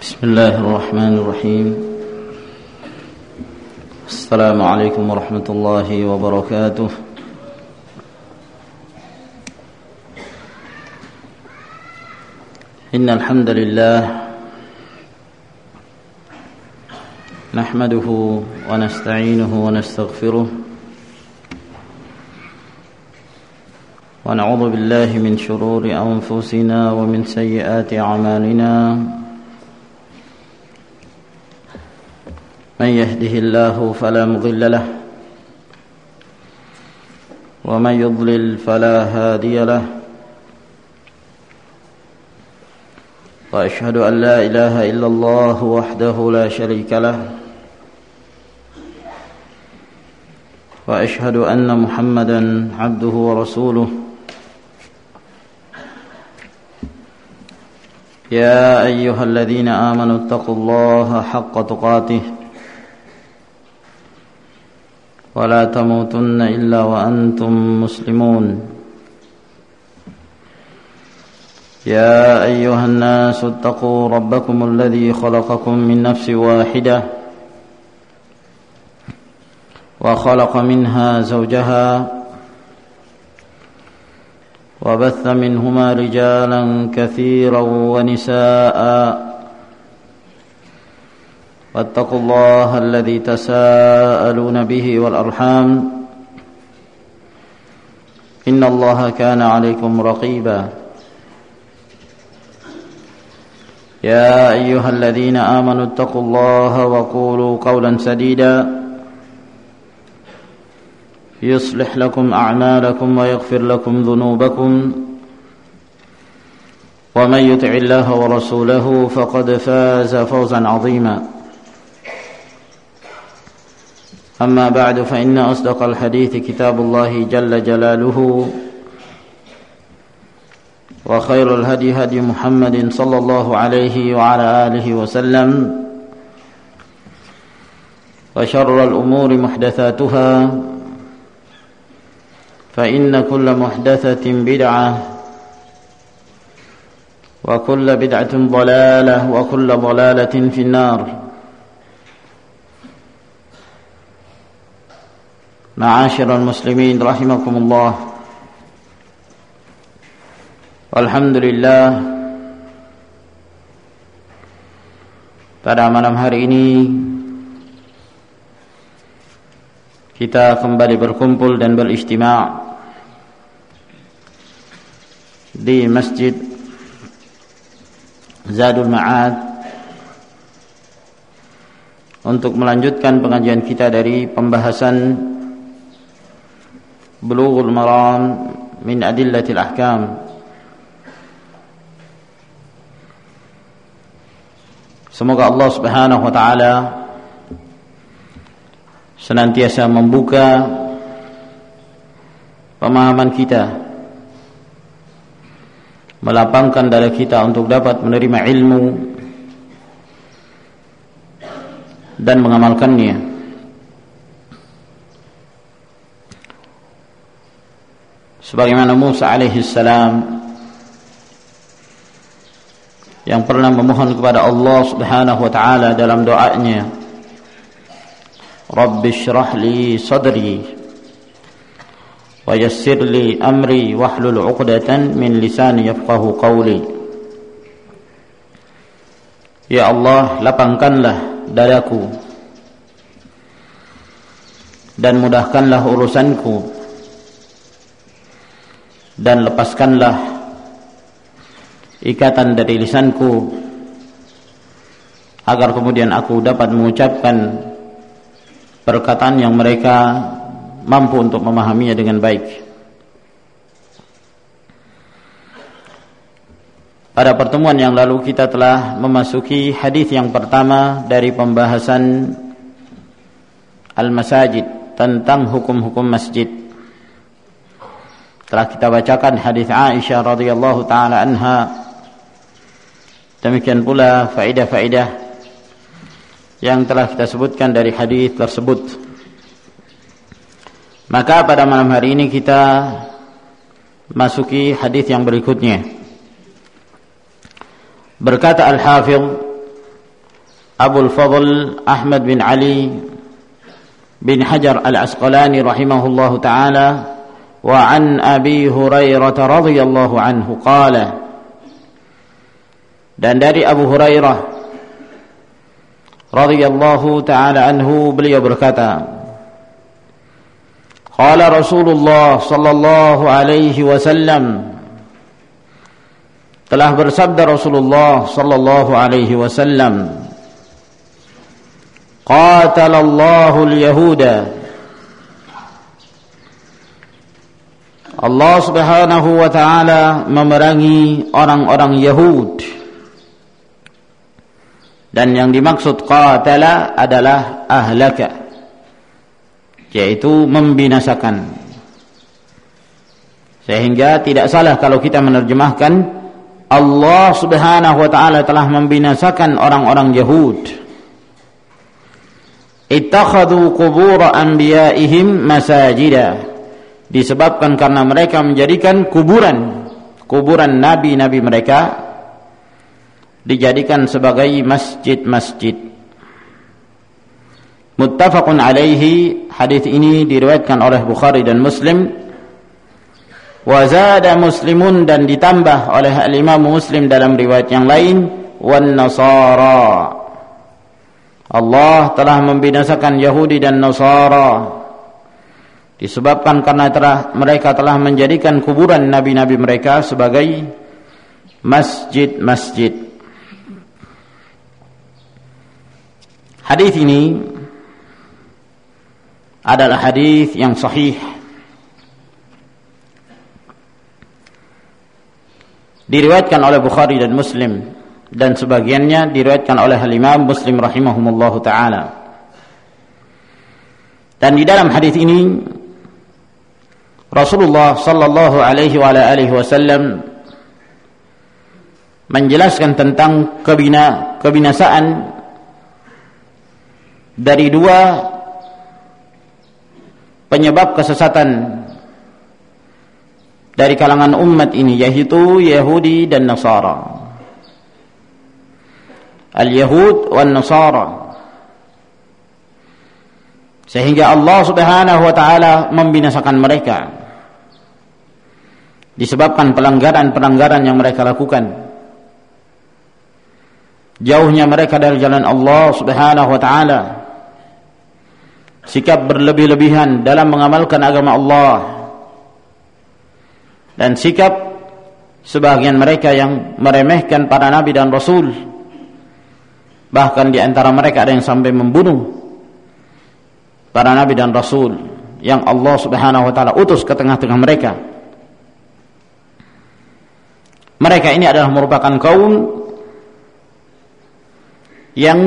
Bismillahirrahmanirrahim. Assalamualaikum warahmatullahi wabarakatuh. Innal hamdalillah nahmaduhu wa nasta'inuhu wa nastaghfiruh wa na'udzu billahi min shururi anfusina wa min sayyiati a'malina. من يهده الله فلا مضل له ومن يضلل فلا هادي له وأشهد أن لا إله إلا الله وحده لا شريك له وأشهد أن محمدا عبده ورسوله يا أيها الذين آمنوا اتقوا الله حق تقاته ولا تموتن إلا وأنتم مسلمون يا أيها الناس اتقوا ربكم الذي خلقكم من نفس واحدة وخلق منها زوجها وبث منهما رجالا كثيرا ونساء واتقوا الله الذي تساءلون به والأرحام إن الله كان عليكم رقيبا يا أيها الذين آمنوا اتقوا الله وقولوا قولا سديدا يصلح لكم أعمالكم ويغفر لكم ذنوبكم ومن يطع الله ورسوله فقد فاز فوزا عظيما أما بعد فإن أصدق الحديث كتاب الله جل جلاله وخير الهدي هدي محمد صلى الله عليه وعلى آله وسلم وشر الأمور محدثاتها فإن كل محدثة بدعة وكل بدعة ضلالة وكل ضلالة في النار. Ma'asyiral muslimin rahimakumullah. Alhamdulillah, pada malam hari ini kita kembali berkumpul dan berijtima' di Masjid Zadul Ma'ad untuk melanjutkan pengajian kita dari pembahasan Bulughul Maram min Adillatil Ahkam. Semoga Allah Subhanahu wa taala senantiasa membuka pemahaman kita, melapangkan dada kita untuk dapat menerima ilmu dan mengamalkannya. Sebagaimana Musa alaihi salam yang pernah memohon kepada Allah Subhanahu wa taala dalam doanya, Rabbi shrah li sadri wa yassir li amri wahlul 'uqdatan min lisani yafqahu qawli. Ya Allah, lapangkanlah dadaku dan mudahkanlah urusanku, dan lepaskanlah ikatan dari lisanku agar kemudian aku dapat mengucapkan perkataan yang mereka mampu untuk memahaminya dengan baik. Pada pertemuan yang lalu kita telah memasuki hadis yang pertama dari pembahasan al-masajid, tentang hukum-hukum masjid. Telah kita bacakan hadis Aisyah radhiyallahu taala anha. Demikian pula faedah-faedah yang telah kita sebutkan dari hadis tersebut. Maka pada malam hari ini kita masuki hadis yang berikutnya. Berkata Al-Hafidh Abul Fadl Ahmad bin Ali bin Hajar al-Asqalani rahimahullahu ta'ala, wa an Abi Hurairah radhiyallahu anhu qala, dan dari Abu Hurairah radhiyallahu ta'ala anhu, beliau berkata, qala Rasulullah sallallahu alaihi wasallam, telah bersabda Rasulullah sallallahu alaihi wasallam, qatalallahu al-yahuda, Allah subhanahu wa ta'ala memerangi orang-orang Yahud. Dan yang dimaksud qatala adalah ahlaka, yaitu membinasakan. Sehingga tidak salah kalau kita menerjemahkan Allah subhanahu wa ta'ala telah membinasakan orang-orang Yahud. Ittakhadhu qubur anbiya'ihim masajida, disebabkan karena mereka menjadikan kuburan nabi-nabi mereka dijadikan sebagai masjid-masjid. Muttafaqun alaihi, hadis ini diriwayatkan oleh Bukhari dan Muslim. Wa zada Muslimun, dan ditambah oleh al-Imam Muslim dalam riwayat yang lain, wan nasara, Allah telah membinasakan Yahudi dan Nasara disebabkan karena mereka telah menjadikan kuburan nabi-nabi mereka sebagai masjid-masjid. Hadis ini adalah hadis yang sahih, diriwayatkan oleh Bukhari dan Muslim, dan sebagiannya diriwayatkan oleh Imam Muslim rahimahumullahu taala. Dan di dalam hadis ini Rasulullah sallallahu alaihi wa alihi wasallam menjelaskan tentang kebinasaan dari dua penyebab kesesatan dari kalangan umat ini, yaitu Yahudi dan Nasara. Al-Yahud wan Nasara. Sehingga Allah subhanahu wa ta'ala membinasakan mereka disebabkan pelanggaran-pelanggaran yang mereka lakukan, jauhnya mereka dari jalan Allah subhanahu wa ta'ala, sikap berlebih-lebihan dalam mengamalkan agama Allah, dan sikap sebagian mereka yang meremehkan para nabi dan rasul. Bahkan di antara mereka ada yang sampai membunuh para nabi dan rasul yang Allah subhanahu wa ta'ala utus ke tengah-tengah mereka. Mereka ini adalah merupakan kaum yang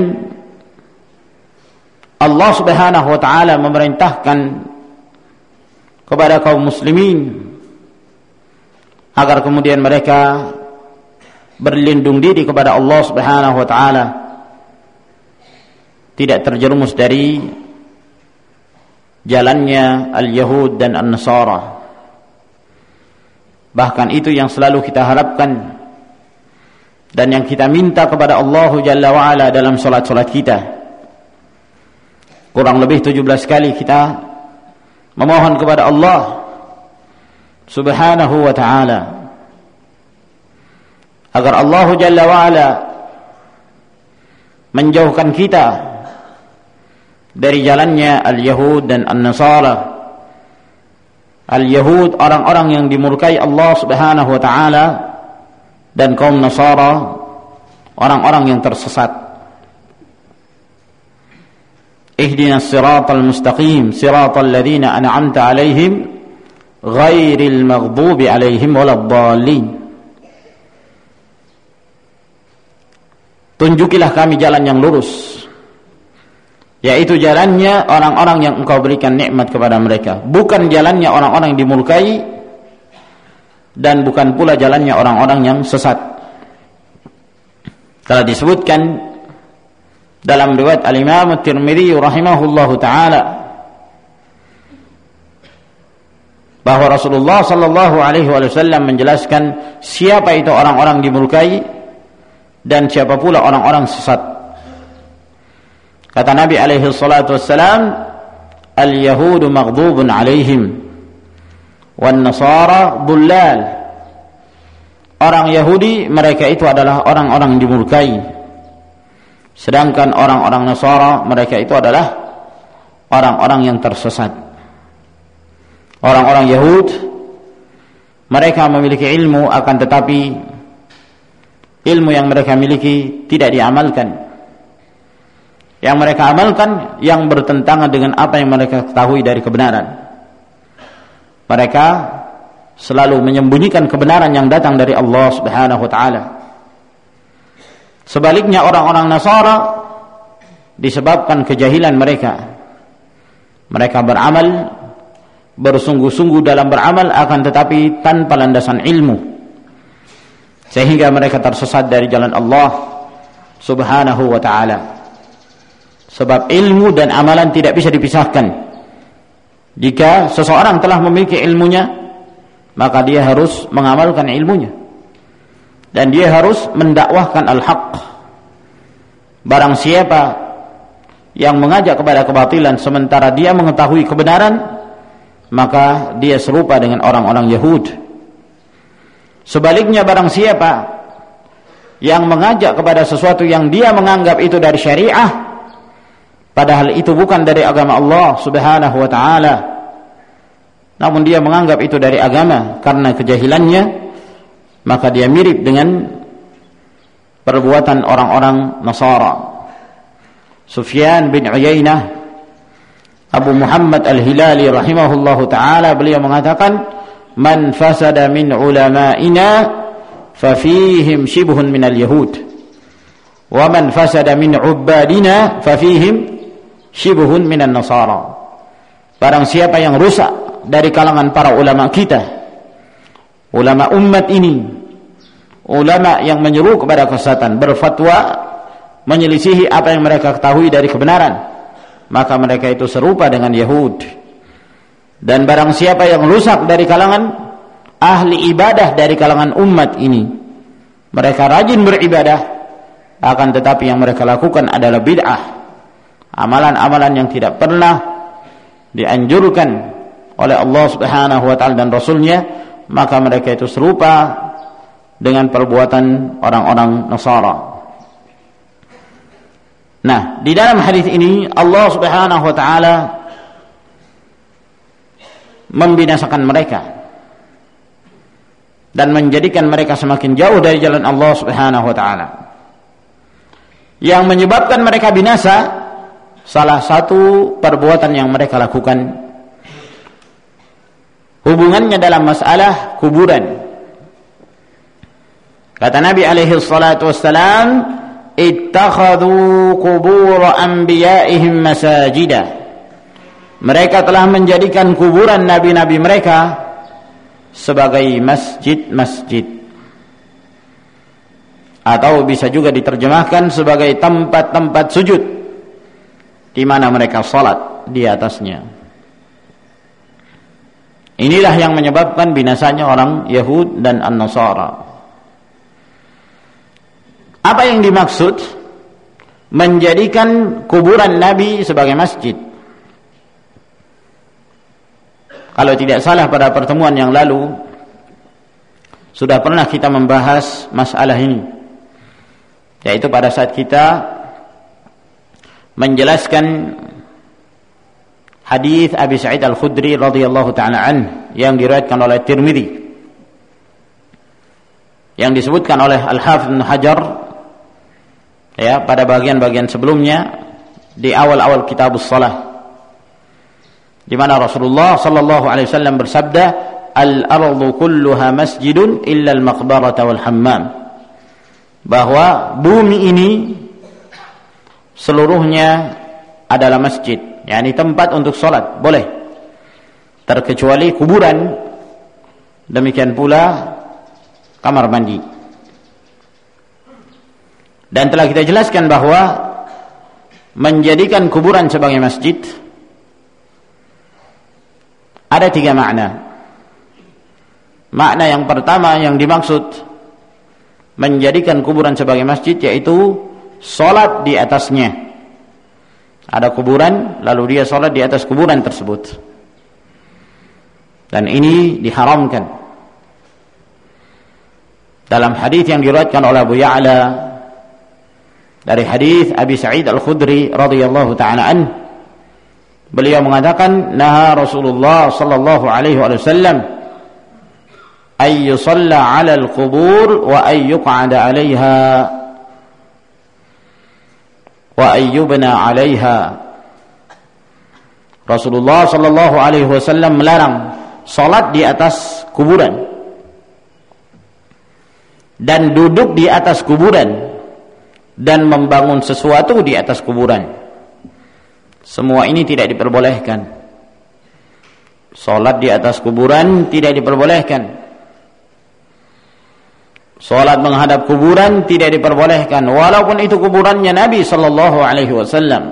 Allah subhanahu wa ta'ala memerintahkan kepada kaum muslimin agar kemudian mereka berlindung diri kepada Allah subhanahu wa ta'ala, tidak terjerumus dari jalannya al-Yahud dan an-Nasara. Bahkan itu yang selalu kita harapkan dan yang kita minta kepada Allah Jalla wa'ala dalam salat-salat kita. Kurang lebih 17 kali kita memohon kepada Allah subhanahu wa ta'ala agar Allah Jalla wa'ala menjauhkan kita dari jalannya al-Yahud dan an-Nasara. Al-Yahud orang-orang yang dimurkai Allah subhanahu wa ta'ala, dan kaum Nasara orang-orang yang tersesat. Ihdinas siratal mustaqim siratal ladzina an'amta alaihim ghairil maghdubi alaihim waladdallin. Tunjukilah kami jalan yang lurus, yaitu jalannya orang-orang yang engkau berikan nikmat kepada mereka, bukan jalannya orang-orang yang dimurkai, dan bukan pula jalannya orang-orang yang sesat. Telah disebutkan dalam riwayat al-Imam At-Tirmidzi rahimahullahu taala bahwa Rasulullah sallallahu alaihi wasallam menjelaskan siapa itu orang-orang dimurkai dan siapa pula orang-orang sesat. Kata Nabi alaihi salatu wassalam, al-yahudu maghdubun alaihim wan nasara dhullal. Orang Yahudi mereka itu adalah orang-orang dimurkai, sedangkan orang-orang Nasara mereka itu adalah orang-orang yang tersesat. Orang-orang Yahud mereka memiliki ilmu, akan tetapi ilmu yang mereka miliki tidak diamalkan. Yang mereka amalkan yang bertentangan dengan apa yang mereka ketahui dari kebenaran. Mereka selalu menyembunyikan kebenaran yang datang dari Allah Subhanahu wa taala. Sebaliknya orang-orang Nasara, disebabkan kejahilan mereka, mereka beramal, bersungguh-sungguh dalam beramal, akan tetapi tanpa landasan ilmu, sehingga mereka tersesat dari jalan Allah Subhanahu wa taala. Sebab ilmu dan amalan tidak bisa dipisahkan. Jika seseorang telah memiliki ilmunya, maka dia harus mengamalkan ilmunya, dan dia harus mendakwahkan al-haq. Barang siapa yang mengajak kepada kebatilan sementara dia mengetahui kebenaran, maka dia serupa dengan orang-orang Yahud. Sebaliknya, barang siapa yang mengajak kepada sesuatu yang dia menganggap itu dari syariah, padahal itu bukan dari agama Allah Subhanahu wa taala, namun dia menganggap itu dari agama karena kejahilannya, maka dia mirip dengan perbuatan orang-orang Nasara. Sufyan bin Uyainah Abu Muhammad Al-Hilali rahimahullahu taala, beliau mengatakan, man fasada min ulama'ina fafihim shibhun minal yahud, wa man fasada min ubbadina fafihim shibhun minan nasara. Barang siapa yang rusak dari kalangan para ulama kita, ulama umat ini, ulama yang menyeru kepada kesesatan, berfatwa menyelisihi apa yang mereka ketahui dari kebenaran, maka mereka itu serupa dengan Yahud. Dan barang siapa yang rusak dari kalangan ahli ibadah dari kalangan umat ini, mereka rajin beribadah, akan tetapi yang mereka lakukan adalah bid'ah, amalan-amalan yang tidak pernah dianjurkan oleh Allah Subhanahu wa taala dan Rasulnya, maka mereka itu serupa dengan perbuatan orang-orang Nasara. Nah, di dalam hadis ini Allah Subhanahu wa taala membinasakan mereka dan menjadikan mereka semakin jauh dari jalan Allah Subhanahu wa taala. Yang menyebabkan mereka binasa, salah satu perbuatan yang mereka lakukan hubungannya dalam masalah kuburan. Kata Nabi alaihi salatu wassalam, ittakhadhu qubur anbiya'ihim masajida. Mereka telah menjadikan kuburan nabi-nabi mereka sebagai masjid-masjid, atau bisa juga diterjemahkan sebagai tempat-tempat sujud di mana mereka salat di atasnya. Inilah yang menyebabkan binasanya orang Yahud dan An-Nasara. Apa yang dimaksud menjadikan kuburan Nabi sebagai masjid? Kalau tidak salah pada pertemuan yang lalu sudah pernah kita membahas masalah ini, yaitu pada saat kita menjelaskan hadis Abi Sa'id Al-Khudri radhiyallahu ta'ala anhu yang diriwayatkan oleh Tirmidzi, yang disebutkan oleh Al-Hafidz Ibnu Hajar ya pada bagian-bagian sebelumnya di awal-awal kitabus shalah, di mana Rasulullah sallallahu alaihi wasallam bersabda, al-ardu kulluha masjidun illa al-maqbarata wal hammam, bahwa bumi ini seluruhnya adalah masjid, yakni tempat untuk salat, boleh, terkecuali kuburan, demikian pula kamar mandi. Dan telah kita jelaskan bahwa menjadikan kuburan sebagai masjid ada 3 makna. Makna yang pertama yang dimaksud menjadikan kuburan sebagai masjid yaitu salat di atasnya, Ada kuburan, lalu dia sholat di atas kuburan tersebut. Dan ini diharamkan. Dalam hadis yang diriwayatkan oleh Abu Ya'la dari hadis Abi Sa'id Al-Khudri radhiyallahu ta'ala anhu, beliau mengatakan, naha Rasulullah sallallahu alaihi wasallam ay yusalla 'ala al-qubur wa ay yuq'ada 'alayha wa ay yubna 'alayha. Rasulullah sallallahu alaihi wasallam melarang salat di atas kuburan dan duduk di atas kuburan dan membangun sesuatu di atas kuburan. Semua ini tidak diperbolehkan. Salat di atas kuburan tidak diperbolehkan. Salat menghadap kuburan tidak diperbolehkan, walaupun itu kuburannya Nabi sallallahu alaihi wasallam.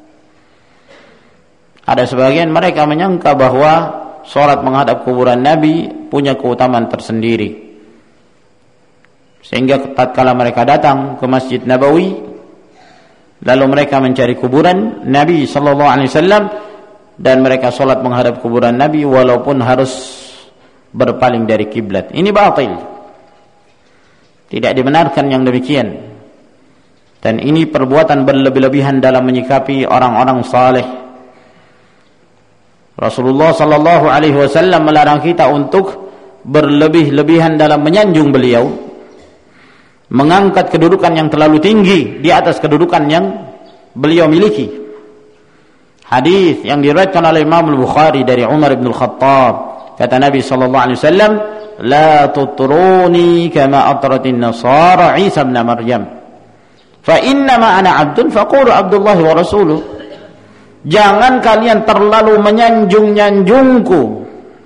Ada sebagian mereka menyangka bahwa salat menghadap kuburan Nabi punya keutamaan tersendiri. Sehingga tatkala mereka datang ke Masjid Nabawi, lalu mereka mencari kuburan Nabi sallallahu alaihi wasallam dan mereka salat menghadap kuburan Nabi walaupun harus berpaling dari kiblat. Ini batil. Tidak dibenarkan yang demikian. Dan ini perbuatan berlebih-lebihan dalam menyikapi orang-orang saleh. Rasulullah sallallahu alaihi wasallam melarang kita untuk berlebih-lebihan dalam menyanjung beliau, mengangkat kedudukan yang terlalu tinggi di atas kedudukan yang beliau miliki. Hadis yang diriwayatkan oleh Imam Al-Bukhari dari Umar bin Al-Khattab, kata Nabi sallallahu alaihi wasallam, la tutruni kama atratin nasara Isa bin Maryam, fa inna ma ana 'abdun faqulu Abdullah wa rasuluh. Jangan kalian terlalu menyanjung-nyanjungku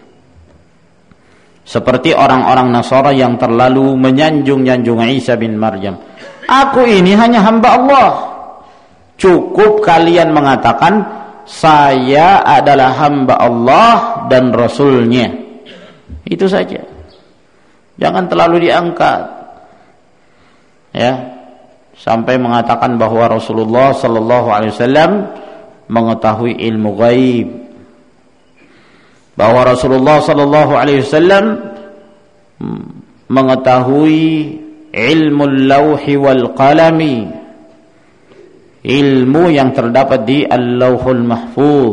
seperti orang-orang Nasara yang terlalu menyanjung-nyanjung Isa bin Maryam. Aku ini hanya hamba Allah. Cukup kalian mengatakan saya adalah hamba Allah dan Rasulnya. Itu saja. Jangan terlalu diangkat, ya, sampai mengatakan bahwa Rasulullah sallallahu alaihi wasallam mengetahui ilmu gaib, bahwa Rasulullah sallallahu alaihi wasallam mengetahui ilmu lauhi wal qalami, ilmu yang terdapat di al-lauhul mahfuz,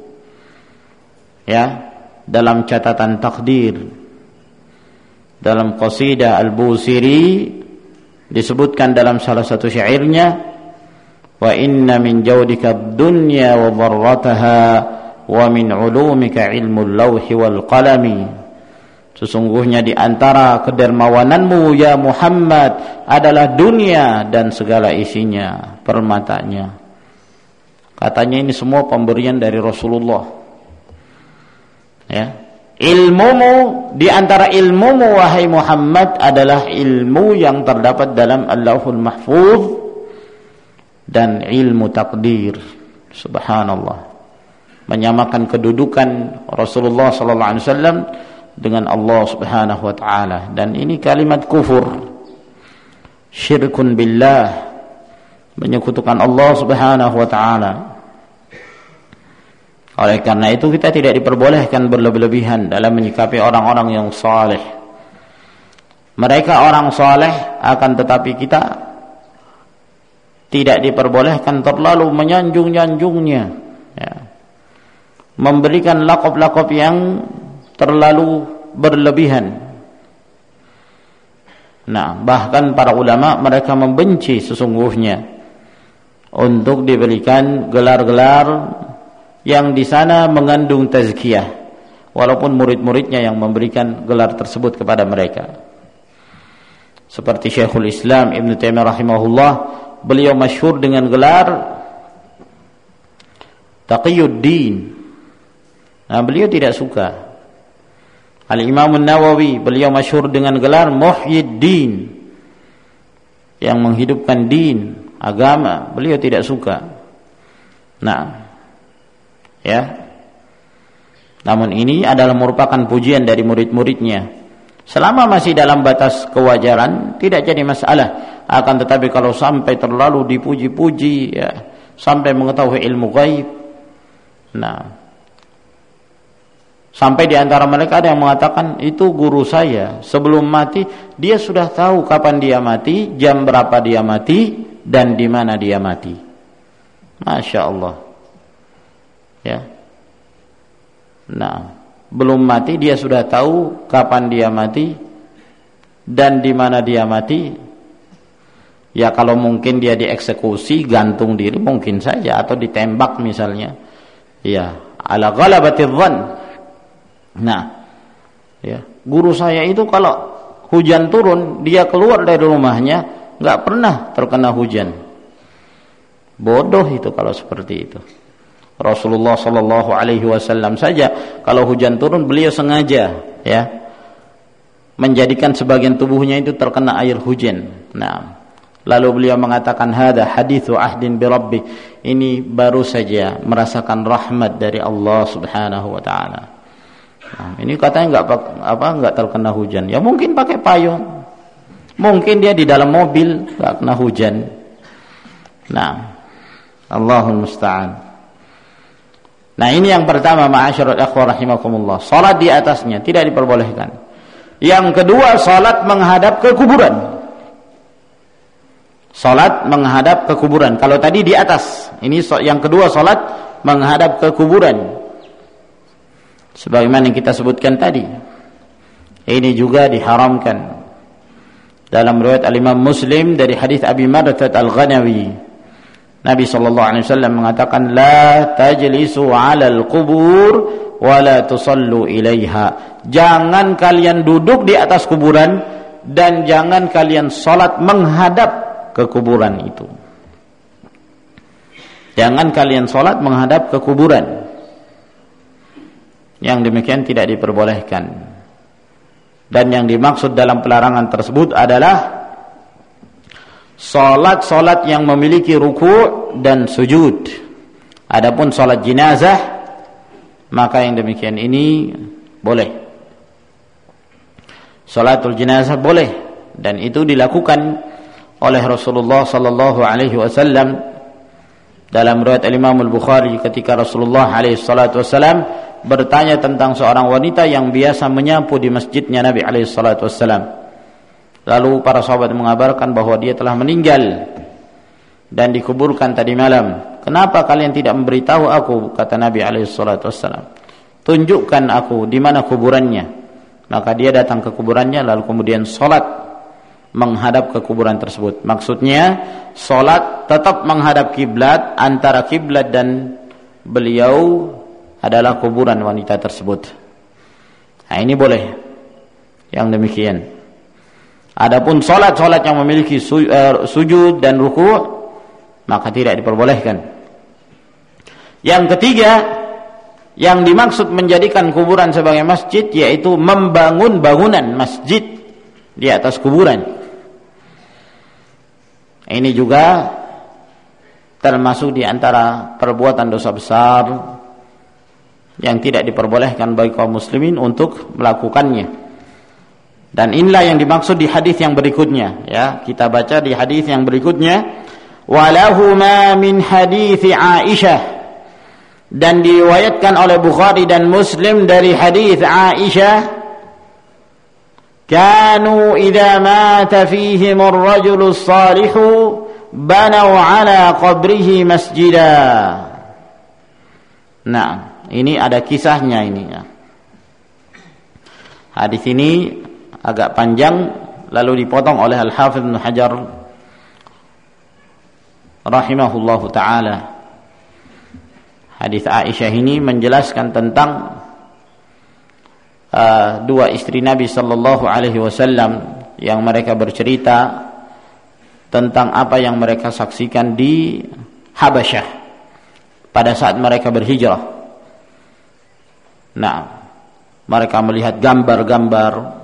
ya, dalam catatan takdir. Dalam qasidah Al-Busiri disebutkan dalam salah satu syairnya, wa inna min jawdika ad-dunya wa dharrataha wa min ulumika ilmul lauhi wal qalami. Sesungguhnya di antara kedermawananmu ya Muhammad adalah dunia dan segala isinya, permatanya. Katanya ini semua pemberian dari Rasulullah. Ya. Ilmumu, di antara ilmumu wahai Muhammad adalah ilmu yang terdapat dalam Allahul Mahfuz dan ilmu takdir. Subhanallah. Menyamakan kedudukan Rasulullah sallallahu alaihi wasallam dengan Allah Subhanahu wa taala, dan ini kalimat kufur, syirkun billah, menyekutukan Allah Subhanahu wa taala. Oleh karena itu kita tidak diperbolehkan berlebih-lebihan dalam menyikapi orang-orang yang saleh. Mereka orang saleh, akan tetapi kita tidak diperbolehkan terlalu menyanjung-nyanjungnya, ya, memberikan laqab-laqab yang terlalu berlebihan. Nah, bahkan para ulama mereka membenci sesungguhnya untuk diberikan gelar-gelar yang di sana mengandung tazkiyah, walaupun murid-muridnya yang memberikan gelar tersebut kepada mereka. Seperti Syekhul Islam Ibn Taimiyah rahimahullah, beliau masyhur dengan gelar Taqiyuddin. Nah, beliau tidak suka. Al-Imam An-Nawawi, beliau masyhur dengan gelar Muhyiddin, yang menghidupkan din, agama. Beliau tidak suka. Nah, ya. Namun ini adalah merupakan pujian dari murid-muridnya. Selama masih dalam batas kewajaran, tidak jadi masalah. Akan tetapi kalau sampai terlalu dipuji-puji, ya, sampai mengetahui ilmu gaib. Nah, sampai di antara mereka ada yang mengatakan, itu guru saya, sebelum mati dia sudah tahu kapan dia mati, jam berapa dia mati, dan di mana dia mati. Masya Allah. Ya. Nah, belum mati dia sudah tahu kapan dia mati dan di mana dia mati. Ya kalau mungkin dia dieksekusi, gantung diri mungkin saja, atau ditembak misalnya. Ya, ala ghalabatidh dhann. Nah, ya, guru saya itu kalau hujan turun, dia keluar dari rumahnya enggak pernah terkena hujan. Bodoh itu kalau seperti itu. Rasulullah sallallahu alaihi wasallam saja kalau hujan turun beliau sengaja ya menjadikan sebagian tubuhnya itu terkena air hujan. Nah, lalu beliau mengatakan hadza haditsu ahdin bi rabbi, ini baru saja merasakan rahmat dari Allah Subhanahu wa taala. Nah, ini katanya enggak terkena hujan. Ya mungkin pakai payung. Mungkin dia di dalam mobil enggak kena hujan. Nah, Allahul musta'an. Nah, ini yang pertama, ma'asyiral ikhwah rahimakumullah. Salat di atasnya tidak diperbolehkan. Yang kedua, salat menghadap ke kuburan. Salat menghadap ke kuburan. Kalau tadi di atas, ini yang kedua, salat menghadap ke kuburan. Sebagaimana yang kita sebutkan tadi. Ini juga diharamkan. Dalam riwayat Al-Imam Muslim dari hadis Abi Marthat Al-Ghanawi, Nabi SAW mengatakan, la tajlisu 'alal qubur wa la tusallu ilaiha. Jangan kalian duduk di atas kuburan dan jangan kalian salat menghadap ke kuburan itu. Jangan kalian salat menghadap ke kuburan. Yang demikian tidak diperbolehkan. Dan yang dimaksud dalam pelarangan tersebut adalah salat-salat yang memiliki ruku' dan sujud. Adapun salat jenazah, maka yang demikian ini boleh. Salatul jenazah boleh, dan itu dilakukan oleh Rasulullah sallallahu alaihi wasallam dalam riwayat Imam Al-Bukhari ketika Rasulullah alaihi salatu wasallam bertanya tentang seorang wanita yang biasa menyapu di masjidnya Nabi alaihi salatu wasallam. Lalu para sahabat mengabarkan bahwa dia telah meninggal dan dikuburkan tadi malam. Kenapa kalian tidak memberitahu aku? Kata Nabi SAW. Tunjukkan aku di mana kuburannya. Maka dia datang ke kuburannya lalu kemudian salat menghadap ke kuburan tersebut. Maksudnya salat tetap menghadap kiblat, antara kiblat dan beliau adalah kuburan wanita tersebut. Nah, ini boleh. Yang demikian. Adapun salat-salat yang memiliki sujud dan ruku' maka tidak diperbolehkan. Yang ketiga, yang dimaksud menjadikan kuburan sebagai masjid yaitu membangun bangunan masjid di atas kuburan. Ini juga termasuk di antara perbuatan dosa besar yang tidak diperbolehkan bagi kaum muslimin untuk melakukannya. Dan inilah yang dimaksud di hadis yang berikutnya, ya. Kita baca di hadis yang berikutnya, walahuma min hadits Aisyah, dan diriwayatkan oleh Bukhari dan Muslim dari hadis Aisyah, kanu idza mata fihim ar-rajulu as-salihu banaw ala qabrihi masjida. Nah, ini ada kisahnya ini ya. Hadis ini agak panjang lalu dipotong oleh Al-Hafidz Ibnu Hajar rahimahullahu taala. Hadis Aisyah ini menjelaskan tentang dua istri Nabi sallallahu alaihi wasallam yang mereka bercerita tentang apa yang mereka saksikan di Habasyah pada saat mereka berhijrah. Nah, mereka melihat gambar-gambar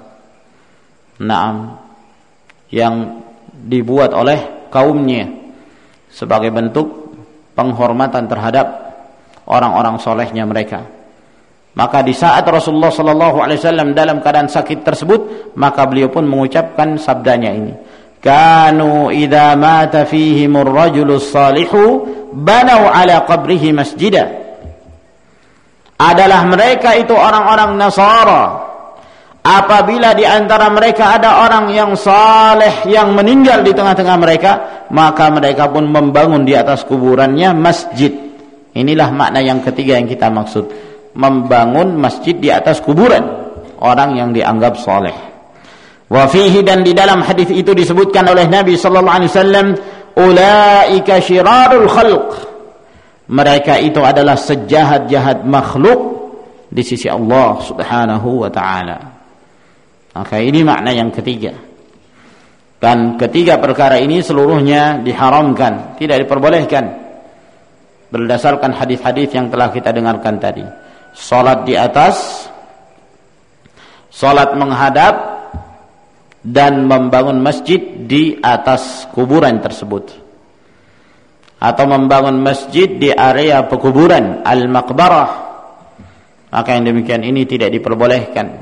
yang dibuat oleh kaumnya sebagai bentuk penghormatan terhadap orang-orang solehnya mereka. Maka di saat Rasulullah SAW dalam keadaan sakit tersebut, maka beliau pun mengucapkan sabdanya ini, kanu idza mata fihimur rajulus salihu banau ala qabrihi masjidah. Adalah mereka itu orang-orang Nasara, apabila di antara mereka ada orang yang saleh yang meninggal di tengah-tengah mereka, maka mereka pun membangun di atas kuburannya masjid. Inilah makna yang ketiga yang kita maksud, membangun masjid di atas kuburan orang yang dianggap saleh. Wa fihi, dan di dalam hadis itu disebutkan oleh Nabi sallallahu alaihi wasallam, ulaika syirarul khalq. Mereka itu adalah sejahat-jahat makhluk di sisi Allah Subhanahu wa taala. Maka ini makna yang ketiga. Dan ketiga perkara ini seluruhnya diharamkan, tidak diperbolehkan berdasarkan hadis-hadis yang telah kita dengarkan tadi. Salat di atas, salat menghadap, dan membangun masjid di atas kuburan tersebut, atau membangun masjid di area pekuburan al-maqbarah. Maka yang demikian ini tidak diperbolehkan.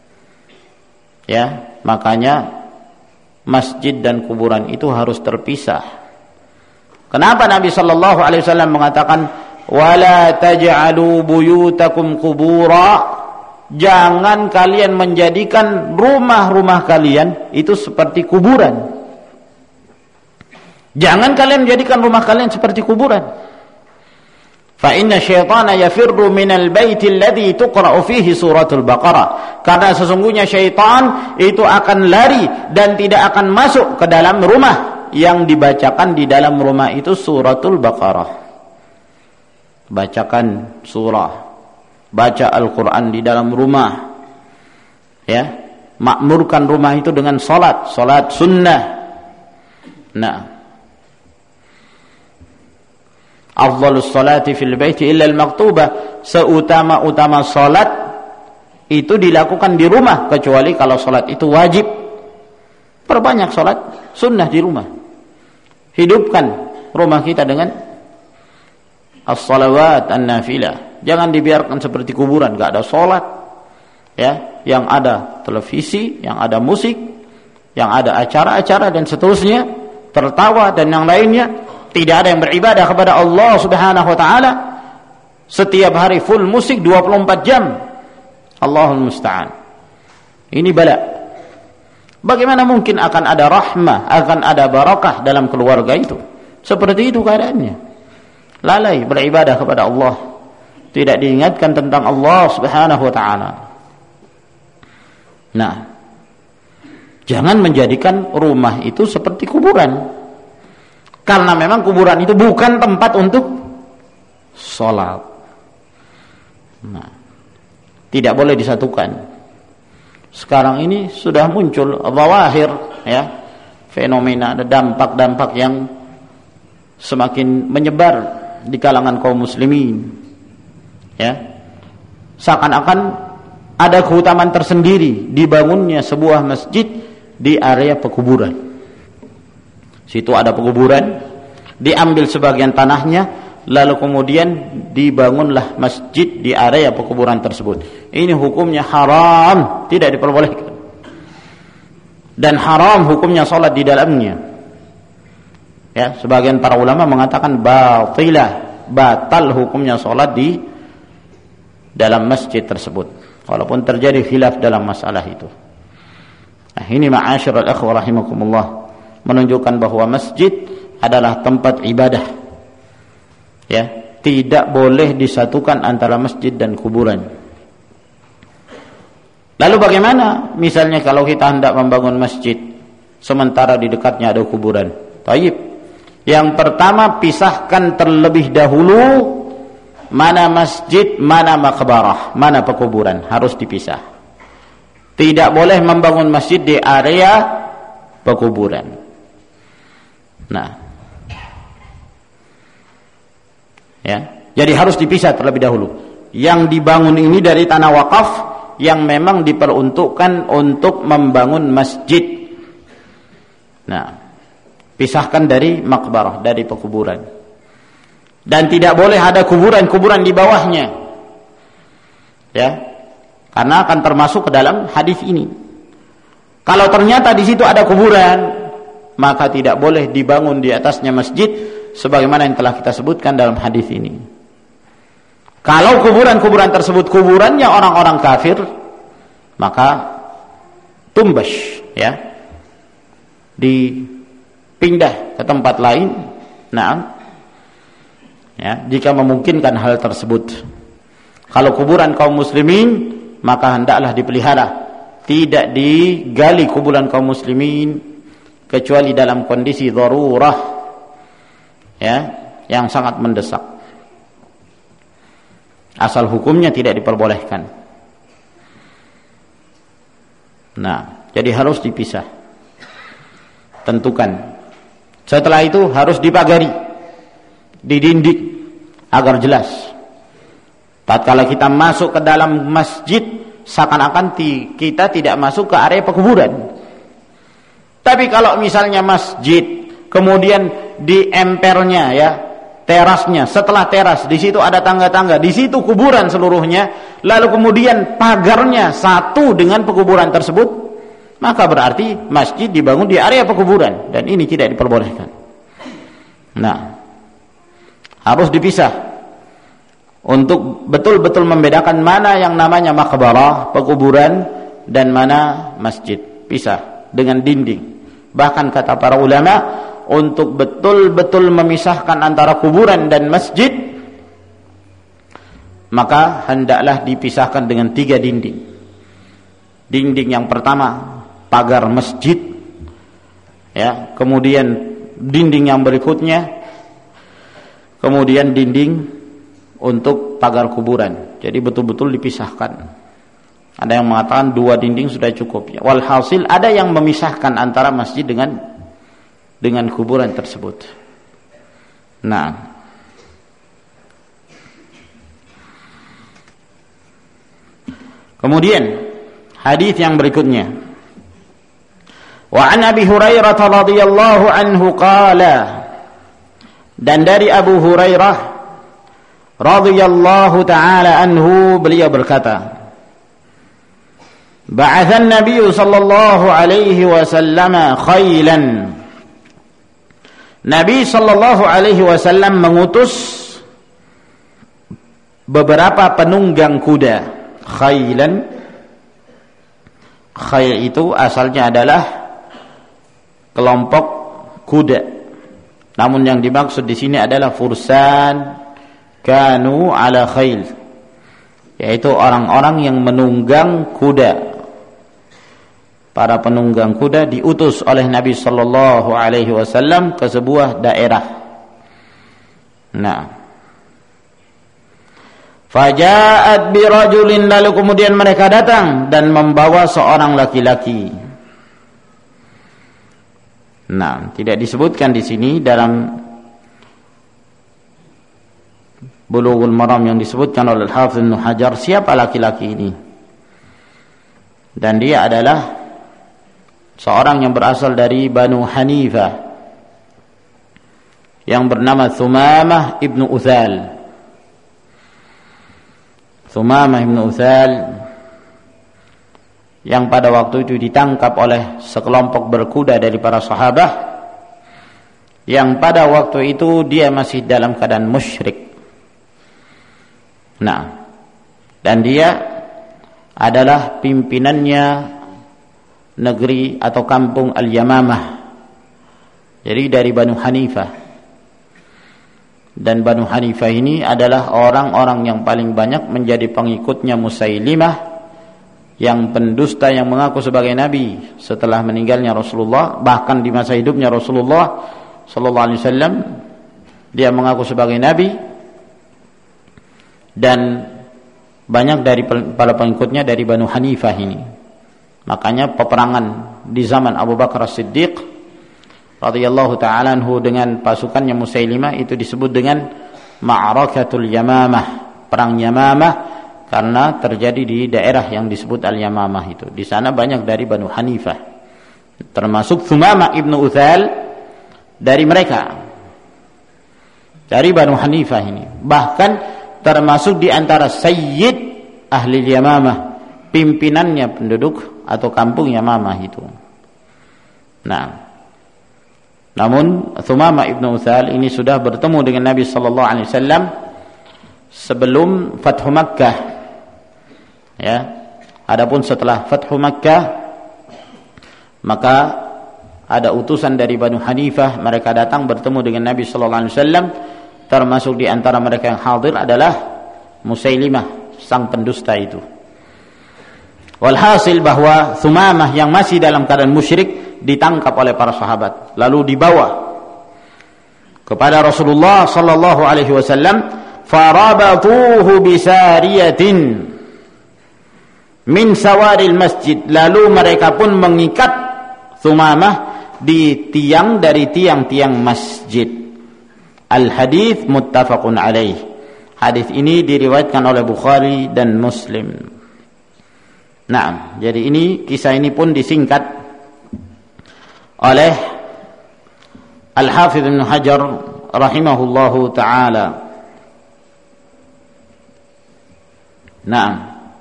Ya, makanya masjid dan kuburan itu harus terpisah. Kenapa Nabi sallallahu alaihi wasallam mengatakan wala taj'alu buyutakum qubura? Jangan kalian menjadikan rumah-rumah kalian itu seperti kuburan. Jangan kalian menjadikan rumah kalian seperti kuburan. Fa inna syaitana yafirru minal baiti alladhi tuqra'u fihi suratul Baqarah. Karena sesungguhnya syaitan itu akan lari dan tidak akan masuk ke dalam rumah yang dibacakan di dalam rumah itu suratul Baqarah. Bacakan surah, baca Al-Quran di dalam rumah, ya, makmurkan rumah itu dengan salat sunnah. Nah, afdhalus salati fil baiti illa al-maktubah, seutama-utama salat itu dilakukan di rumah kecuali kalau salat itu wajib. Perbanyak salat sunnah di rumah. Hidupkan rumah kita dengan as-salawat an-nafilah. Jangan dibiarkan seperti kuburan, gak ada sholat, ya, yang ada televisi, yang ada musik, yang ada acara-acara dan seterusnya, tertawa dan yang lainnya. Tidak ada yang beribadah kepada Allah Subhanahu wa taala. Setiap hari full musik 24 jam. Allahul musta'an. Ini bala. Bagaimana mungkin akan ada rahmah, akan ada barakah dalam keluarga itu? Seperti itu keadaannya. Lalai beribadah kepada Allah. Tidak diingatkan tentang Allah Subhanahu wa taala. Nah, jangan menjadikan rumah itu seperti kuburan. Karena memang kuburan itu bukan tempat untuk sholat. Nah, tidak boleh disatukan. Sekarang ini sudah muncul zawahir, ya, fenomena, ada dampak-dampak yang semakin menyebar di kalangan kaum muslimin. Ya, seakan-akan ada keutamaan tersendiri dibangunnya sebuah masjid di area pekuburan. Situ ada pekuburan, diambil sebagian tanahnya, lalu kemudian dibangunlah masjid di area pekuburan tersebut. Ini hukumnya haram, tidak diperbolehkan. Dan haram hukumnya salat di dalamnya. Ya, sebagian para ulama mengatakan batilah, batal hukumnya salat di dalam masjid tersebut, walaupun terjadi khilaf dalam masalah itu. Nah, ini ma'asyiral ikhwah rahimakumullah, menunjukkan bahwa masjid adalah tempat ibadah. Ya, tidak boleh disatukan antara masjid dan kuburan. Lalu bagaimana misalnya kalau kita hendak membangun masjid sementara di dekatnya ada kuburan? Taib. Yang pertama, pisahkan terlebih dahulu mana masjid, mana maqbarah, mana pekuburan, harus dipisah. Tidak boleh membangun masjid di area pekuburan. Nah, ya, jadi harus dipisah terlebih dahulu. Yang dibangun ini dari tanah wakaf yang memang diperuntukkan untuk membangun masjid. Nah, pisahkan dari maqbarah, dari pekuburan. Dan tidak boleh ada kuburan-kuburan di bawahnya. Ya. Karena akan termasuk ke dalam hadis ini. Kalau ternyata di situ ada kuburan, maka tidak boleh dibangun di atasnya masjid sebagaimana yang telah kita sebutkan dalam hadis ini. Kalau kuburan-kuburan tersebut kuburannya orang-orang kafir, maka tumbash, ya, dipindah ke tempat lain. Nah, ya, jika memungkinkan hal tersebut. Kalau kuburan kaum muslimin, maka hendaklah dipelihara, tidak digali kuburan kaum muslimin kecuali dalam kondisi darurah, ya, yang sangat mendesak. Asal hukumnya tidak diperbolehkan. Nah, jadi harus dipisah. Tentukan. Setelah itu harus dipagari, didindik agar jelas. Tatkala kita masuk ke dalam masjid, seakan-akan kita tidak masuk ke area pekuburan. Tapi kalau misalnya masjid, kemudian di empernya, ya, terasnya, setelah teras di situ ada tangga-tangga, di situ kuburan seluruhnya, lalu kemudian pagarnya satu dengan pekuburan tersebut, maka berarti masjid dibangun di area pekuburan, dan ini tidak diperbolehkan. Nah, harus dipisah untuk betul-betul membedakan mana yang namanya maqbarah, pekuburan, dan mana masjid. Pisah dengan dinding. Bahkan kata para ulama, untuk betul-betul memisahkan antara kuburan dan masjid, maka hendaklah dipisahkan dengan 3 dinding. Dinding yang pertama pagar masjid, ya, kemudian dinding yang berikutnya, kemudian dinding untuk pagar kuburan. Jadi betul-betul dipisahkan. Ada yang mengatakan 2 dinding sudah cukup, ya. Walhasil ada yang memisahkan antara masjid dengan kuburan tersebut. Nah, kemudian hadis yang berikutnya, wa an Abi Hurairah radhiyallahu anhu qala, dan dari Abu Hurairah radhiyallahu taala anhu, beliau berkata, ba'atha an-nabiy sallallahu alaihi wasallam khailan, Nabi sallallahu alaihi wasallam mengutus beberapa penunggang kuda. Khailan, khail itu asalnya adalah kelompok kuda. Namun yang dimaksud di sini adalah fursan kanu ala khail, yaitu orang-orang yang menunggang kuda. Para penunggang kuda diutus oleh Nabi sallallahu alaihi wasallam ke sebuah daerah. Nah, faja'at birajulin, lalu kemudian mereka datang dan membawa seorang laki-laki. Nah, tidak disebutkan di sini dalam Bulughul Maram yang disebutkan oleh Al-Hafidz Ibnu Hajar siapa laki-laki ini. Dan dia adalah seorang yang berasal dari Banu Hanifah yang bernama Thumamah ibnu Uthal. Thumamah ibnu Uthal yang pada waktu itu ditangkap oleh sekelompok berkuda dari para sahabat, yang pada waktu itu dia masih dalam keadaan musyrik. Nah, dan dia adalah pimpinannya negeri atau kampung Al-Yamamah, jadi dari Banu Hanifah. Dan Banu Hanifah ini adalah orang-orang yang paling banyak menjadi pengikutnya Musailimah, yang pendusta yang mengaku sebagai nabi setelah meninggalnya Rasulullah. Bahkan di masa hidupnya Rasulullah sallallahu alaihi wasallam dia mengaku sebagai nabi, dan banyak dari para pengikutnya dari Banu Hanifah ini. Makanya peperangan di zaman Abu Bakar As-Siddiq radhiyallahu ta'ala anhu dengan pasukannya Musailimah itu disebut dengan Ma'rakatul Yamamah, perang Yamamah, karena terjadi di daerah yang disebut Al-Yamamah itu. Di sana banyak dari Banu Hanifah, termasuk Thumamah ibnu Uthal dari mereka, dari Banu Hanifah ini. Bahkan termasuk di antara Sayyid Ahli Yamamah, pimpinannya penduduk atau kampung Yamamah itu. Nah, Namun Thumamah ibnu Uthal ini sudah bertemu dengan Nabi sallallahu alaihi wasallam sebelum Fathu Makkah. Ya. Adapun setelah Fathu Makkah, maka ada utusan dari Banu Hanifah, mereka datang bertemu dengan Nabi sallallahu alaihi wasallam, termasuk di antara mereka yang hadir adalah Musailimah, sang pendusta itu. Walhasil bahwa Thumamah yang masih dalam keadaan musyrik ditangkap oleh para sahabat, lalu dibawa kepada Rasulullah sallallahu alaihi wasallam, farabatuhu bisariyatin min sawaril masjid, lalu mereka pun mengikat Thumamah di tiang dari tiang-tiang masjid. Al-hadits muttafaqun alaih. Hadis ini diriwayatkan oleh Bukhari dan Muslim. Nah, jadi ini kisah ini pun disingkat oleh Al-Hafidz Ibnu Hajar rahimahullahu taala. Nah,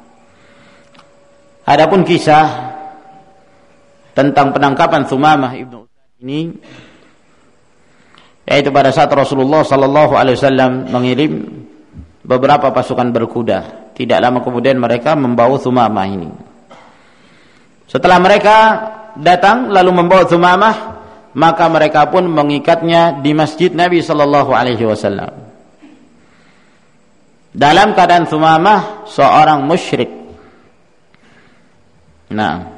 adapun kisah tentang penangkapan Thumamah ibnu Uthal ini, yaitu pada saat Rasulullah sallallahu alaihi wasallam mengirim beberapa pasukan berkuda. Tidak lama kemudian mereka membawa Thumamah ini. Setelah mereka datang lalu membawa Thumamah, maka mereka pun mengikatnya di masjid Nabi sallallahu alaihi wasallam. Dalam keadaan Thumamah seorang musyrik. Nah,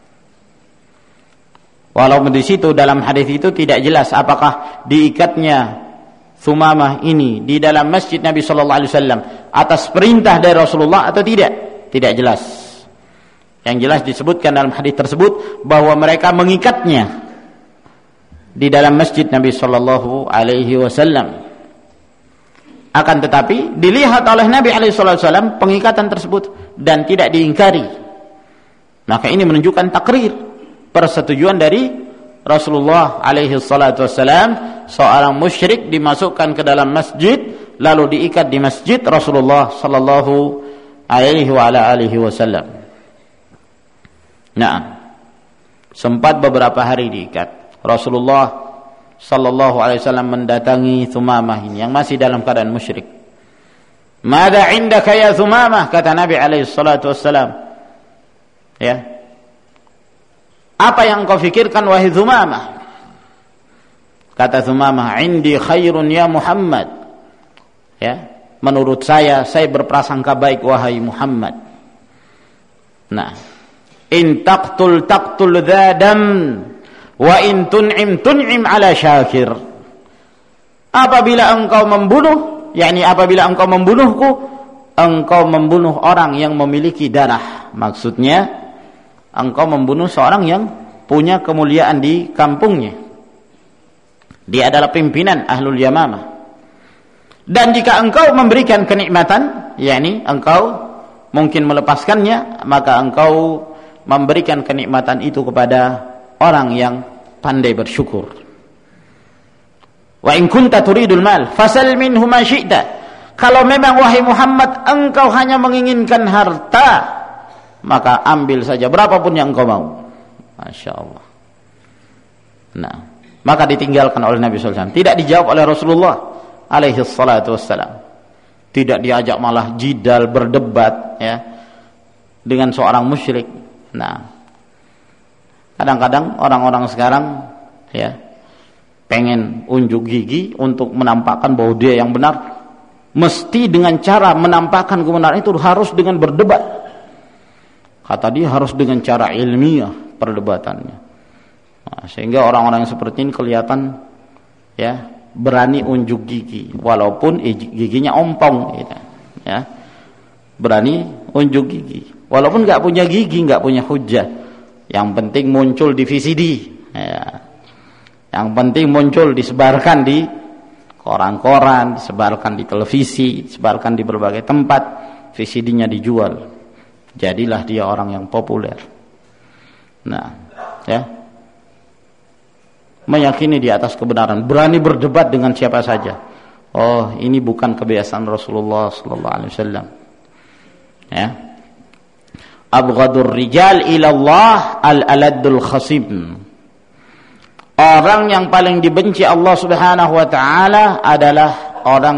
walaupun di situ dalam hadis itu tidak jelas apakah diikatnya Thumamah ini di dalam masjid Nabi sallallahu alaihi wasallam atas perintah dari Rasulullah atau tidak jelas. Yang jelas disebutkan dalam hadis tersebut bahwa mereka mengikatnya di dalam masjid Nabi sallallahu alaihi wasallam. Akan tetapi dilihat oleh Nabi alaihi wasallam pengikatan tersebut dan tidak diingkari. Maka ini menunjukkan takrir, persetujuan dari Rasulullah alaihi salatu wassalam, seorang musyrik dimasukkan ke dalam masjid lalu diikat di masjid Rasulullah sallallahu alaihi wa ala alihi wasallam. Nah, sempat beberapa hari diikat. Rasulullah sallallahu alaihi wasallam mendatangi Thumamah ini yang masih dalam keadaan musyrik. "Mada 'indaka ya Thumamah?" kata Nabi alaihi salatu wassalam. Ya. "Apa yang kau fikirkan wahai Thumamah?" Kata Thumamah, "Indi khairun ya Muhammad." Ya, menurut saya berprasangka baik wahai Muhammad. Nah, in taqtul dzadam wa in tun'im ala syakir. Apabila engkau membunuh, yakni apabila engkau membunuhku, engkau membunuh orang yang memiliki darah. Maksudnya engkau membunuh seorang yang punya kemuliaan di kampungnya. Dia adalah pimpinan Ahlul Yamamah. Dan jika engkau memberikan kenikmatan, yakni engkau mungkin melepaskannya, maka engkau memberikan kenikmatan itu kepada orang yang pandai bersyukur. Wa in kunta turidul mal fasal minhu ma syi'ta. Kalau memang wahai Muhammad engkau hanya menginginkan harta, maka ambil saja berapapun yang engkau mau. Masya Allah. Nah, maka ditinggalkan oleh Nabi SAW. Tidak dijawab oleh Rasulullah alaihi salatu wassalam. Tidak diajak malah jidal berdebat ya dengan seorang musyrik. Nah, kadang-kadang orang-orang sekarang ya pengen unjuk gigi untuk menampakkan bahwa dia yang benar. Mesti dengan cara menampakkan kebenaran itu harus dengan berdebat. Kata dia harus dengan cara ilmiah perdebatannya. Nah, sehingga orang-orang yang seperti ini kelihatan ya berani unjuk gigi walaupun giginya ompong gitu. Ya. Berani unjuk gigi walaupun enggak punya gigi, enggak punya hujjah. Yang penting muncul di VCD ya. Yang penting muncul disebarkan di koran-koran, disebarkan di televisi, disebarkan di berbagai tempat, VCD-nya dijual. Jadilah dia orang yang populer. Nah, ya. Meyakini di atas kebenaran, berani berdebat dengan siapa saja. Oh, ini bukan kebiasaan Rasulullah sallallahu alaihi wasallam. Ya. Abghadur rijal ila Allah al-aladul khasib. Orang yang paling dibenci Allah Subhanahu wa taala adalah orang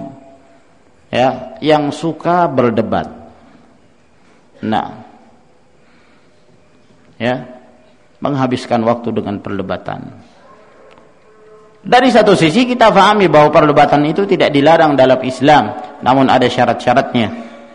yang suka berdebat. Nah, menghabiskan waktu dengan perdebatan. Dari satu sisi kita pahami bahwa perdebatan itu tidak dilarang dalam Islam, namun ada syarat-syaratnya.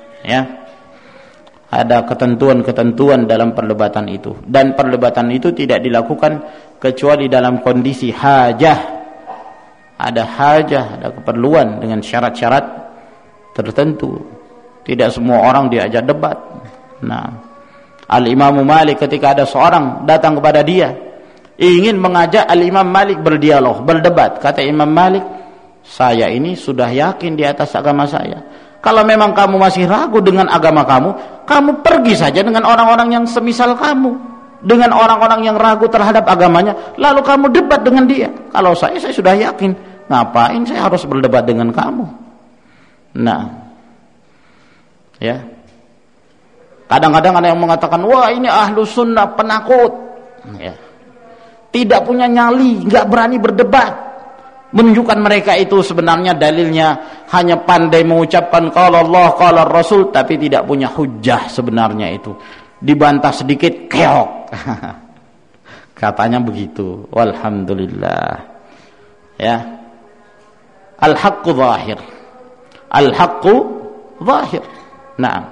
Ada ketentuan-ketentuan dalam perdebatan itu, dan perdebatan itu tidak dilakukan kecuali dalam kondisi hajah. Ada hajah, ada keperluan dengan syarat-syarat tertentu. Tidak semua orang diajak debat. Nah, Al-Imam Malik ketika ada seorang datang kepada dia ingin mengajak Al-Imam Malik berdialog, berdebat, kata Imam Malik, saya ini sudah yakin di atas agama saya. Kalau memang kamu masih ragu dengan agama kamu, kamu pergi saja dengan orang-orang yang semisal kamu, dengan orang-orang yang ragu terhadap agamanya, lalu kamu debat dengan dia. Kalau saya sudah yakin, ngapain saya harus berdebat dengan kamu? Nah, kadang-kadang ada yang mengatakan, wah ini ahlu sunnah penakut, tidak punya nyali, nggak berani berdebat. Menunjukkan mereka itu sebenarnya dalilnya hanya pandai mengucapkan qala Allah, qala Rasul, tapi tidak punya hujjah sebenarnya itu. Dibantah sedikit, keok. Katanya begitu. Walhamdulillah. Al-haqqu zahir. Al-haqqu zahir. Naam.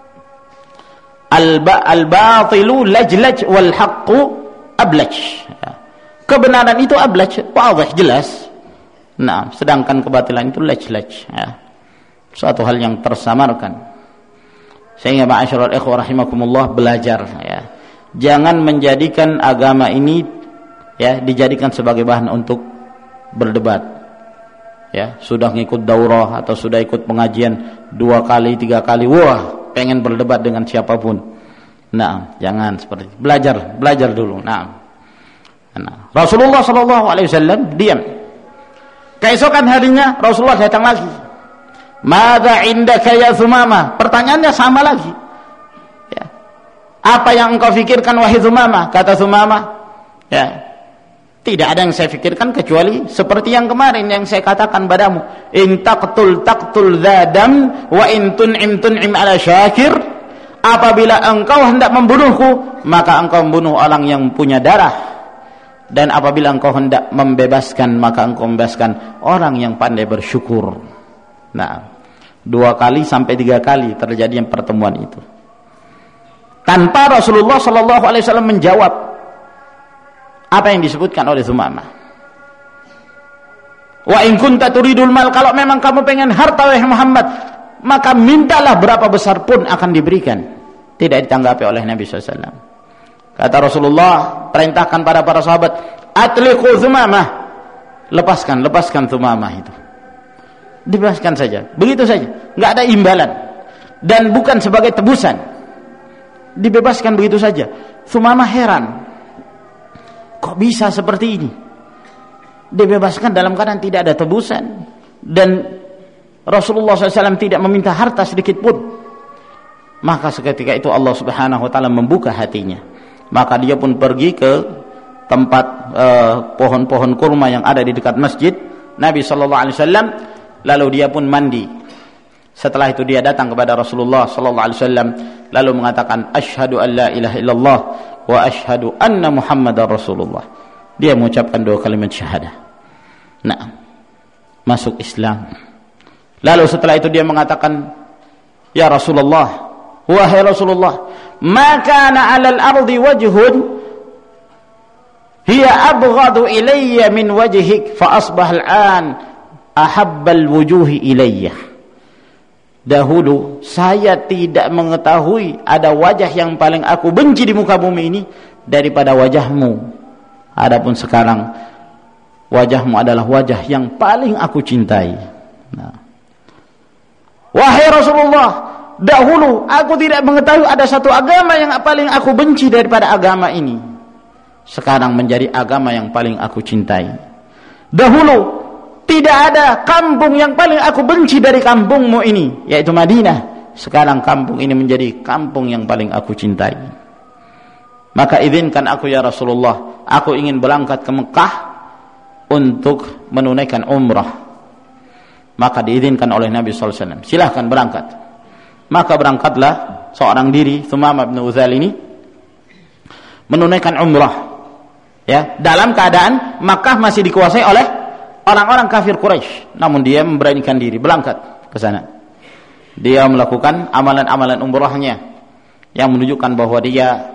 Al-batilu lajlaj wal haqqu ablaj. Kebenaran itu ablaj, wadih, jelas. Nah, sedangkan kebatilan itu laj-laj, suatu hal yang tersamarkan. Sehingga ma'asyiral ikhwah rahimakumullah, belajar, jangan menjadikan agama ini dijadikan sebagai bahan untuk berdebat. Sudah ngikut daurah atau sudah ikut pengajian 2 kali 3 kali, wah pengen berdebat dengan siapapun. Nah, jangan seperti itu. Belajar dulu. Nah, Rasulullah SAW diam. Keesokan harinya Rasulullah datang lagi. Madza indaka ya Thumamah? Pertanyaannya sama lagi. Apa yang engkau fikirkan wahai Thumamah? Kata Thumamah, tidak ada yang saya fikirkan kecuali seperti yang kemarin yang saya katakan padamu. In taqtul dzadam wa in tun'im ala syakir. Apabila engkau hendak membunuhku, maka engkau membunuh orang yang punya darah. Dan apabila engkau hendak membebaskan, maka engkau membebaskan orang yang pandai bersyukur. Nah, 2 kali sampai 3 kali terjadi pertemuan itu. Tanpa Rasulullah SAW menjawab apa yang disebutkan oleh Thumamah. Wa in kunta turidul mal, kalau memang kamu pengen harta wahai Muhammad, maka mintalah berapa besar pun akan diberikan. Tidak ditanggapi oleh Nabi SAW. Kata Rasulullah, perintahkan pada para sahabat, atliqu Thumamah, lepaskan Thumamah itu. Dibebaskan saja, begitu saja, nggak ada imbalan dan bukan sebagai tebusan. Dibebaskan begitu saja. Thumamah heran, kok bisa seperti ini? Dibebaskan dalam keadaan tidak ada tebusan, dan Rasulullah SAW tidak meminta harta sedikit pun. Maka seketika itu Allah Subhanahu wa taala membuka hatinya. Maka dia pun pergi ke tempat pohon-pohon kurma yang ada di dekat masjid Nabi SAW. Lalu dia pun mandi. Setelah itu dia datang kepada Rasulullah SAW, lalu mengatakan, asyhadu an la ilaha illallah wa asyhadu anna Muhammadar Rasulullah. Dia mengucapkan 2 kalimat syahadah. Nah, masuk Islam. Lalu setelah itu dia mengatakan, ya Rasulullah, wahai Rasulullah, ma kana 'alal ardi wajhun hiya abghadu ilayya min wajhik fa asbaha al-an ahabbal wujuhi ilayya. Dahulu saya tidak mengetahui ada wajah yang paling aku benci di muka bumi ini daripada wajahmu. Adapun sekarang wajahmu adalah wajah yang paling aku cintai. Nah, wahai Rasulullah, dahulu aku tidak mengetahui ada satu agama yang paling aku benci daripada agama ini. Sekarang menjadi agama yang paling aku cintai. Dahulu tidak ada kampung yang paling aku benci dari kampungmu ini, yaitu Madinah. Sekarang kampung ini menjadi kampung yang paling aku cintai. Maka izinkan aku ya Rasulullah, aku ingin berangkat ke Mekah untuk menunaikan umrah. Maka diizinkan oleh Nabi sallallahu alaihi wasallam, silahkan berangkat. Maka berangkatlah seorang diri Thumamah bin Uthal ini menunaikan umrah. Ya, dalam keadaan Makkah masih dikuasai oleh orang-orang kafir Quraisy, namun dia memberanikan diri berangkat ke sana. Dia melakukan amalan-amalan umrahnya yang menunjukkan bahwa dia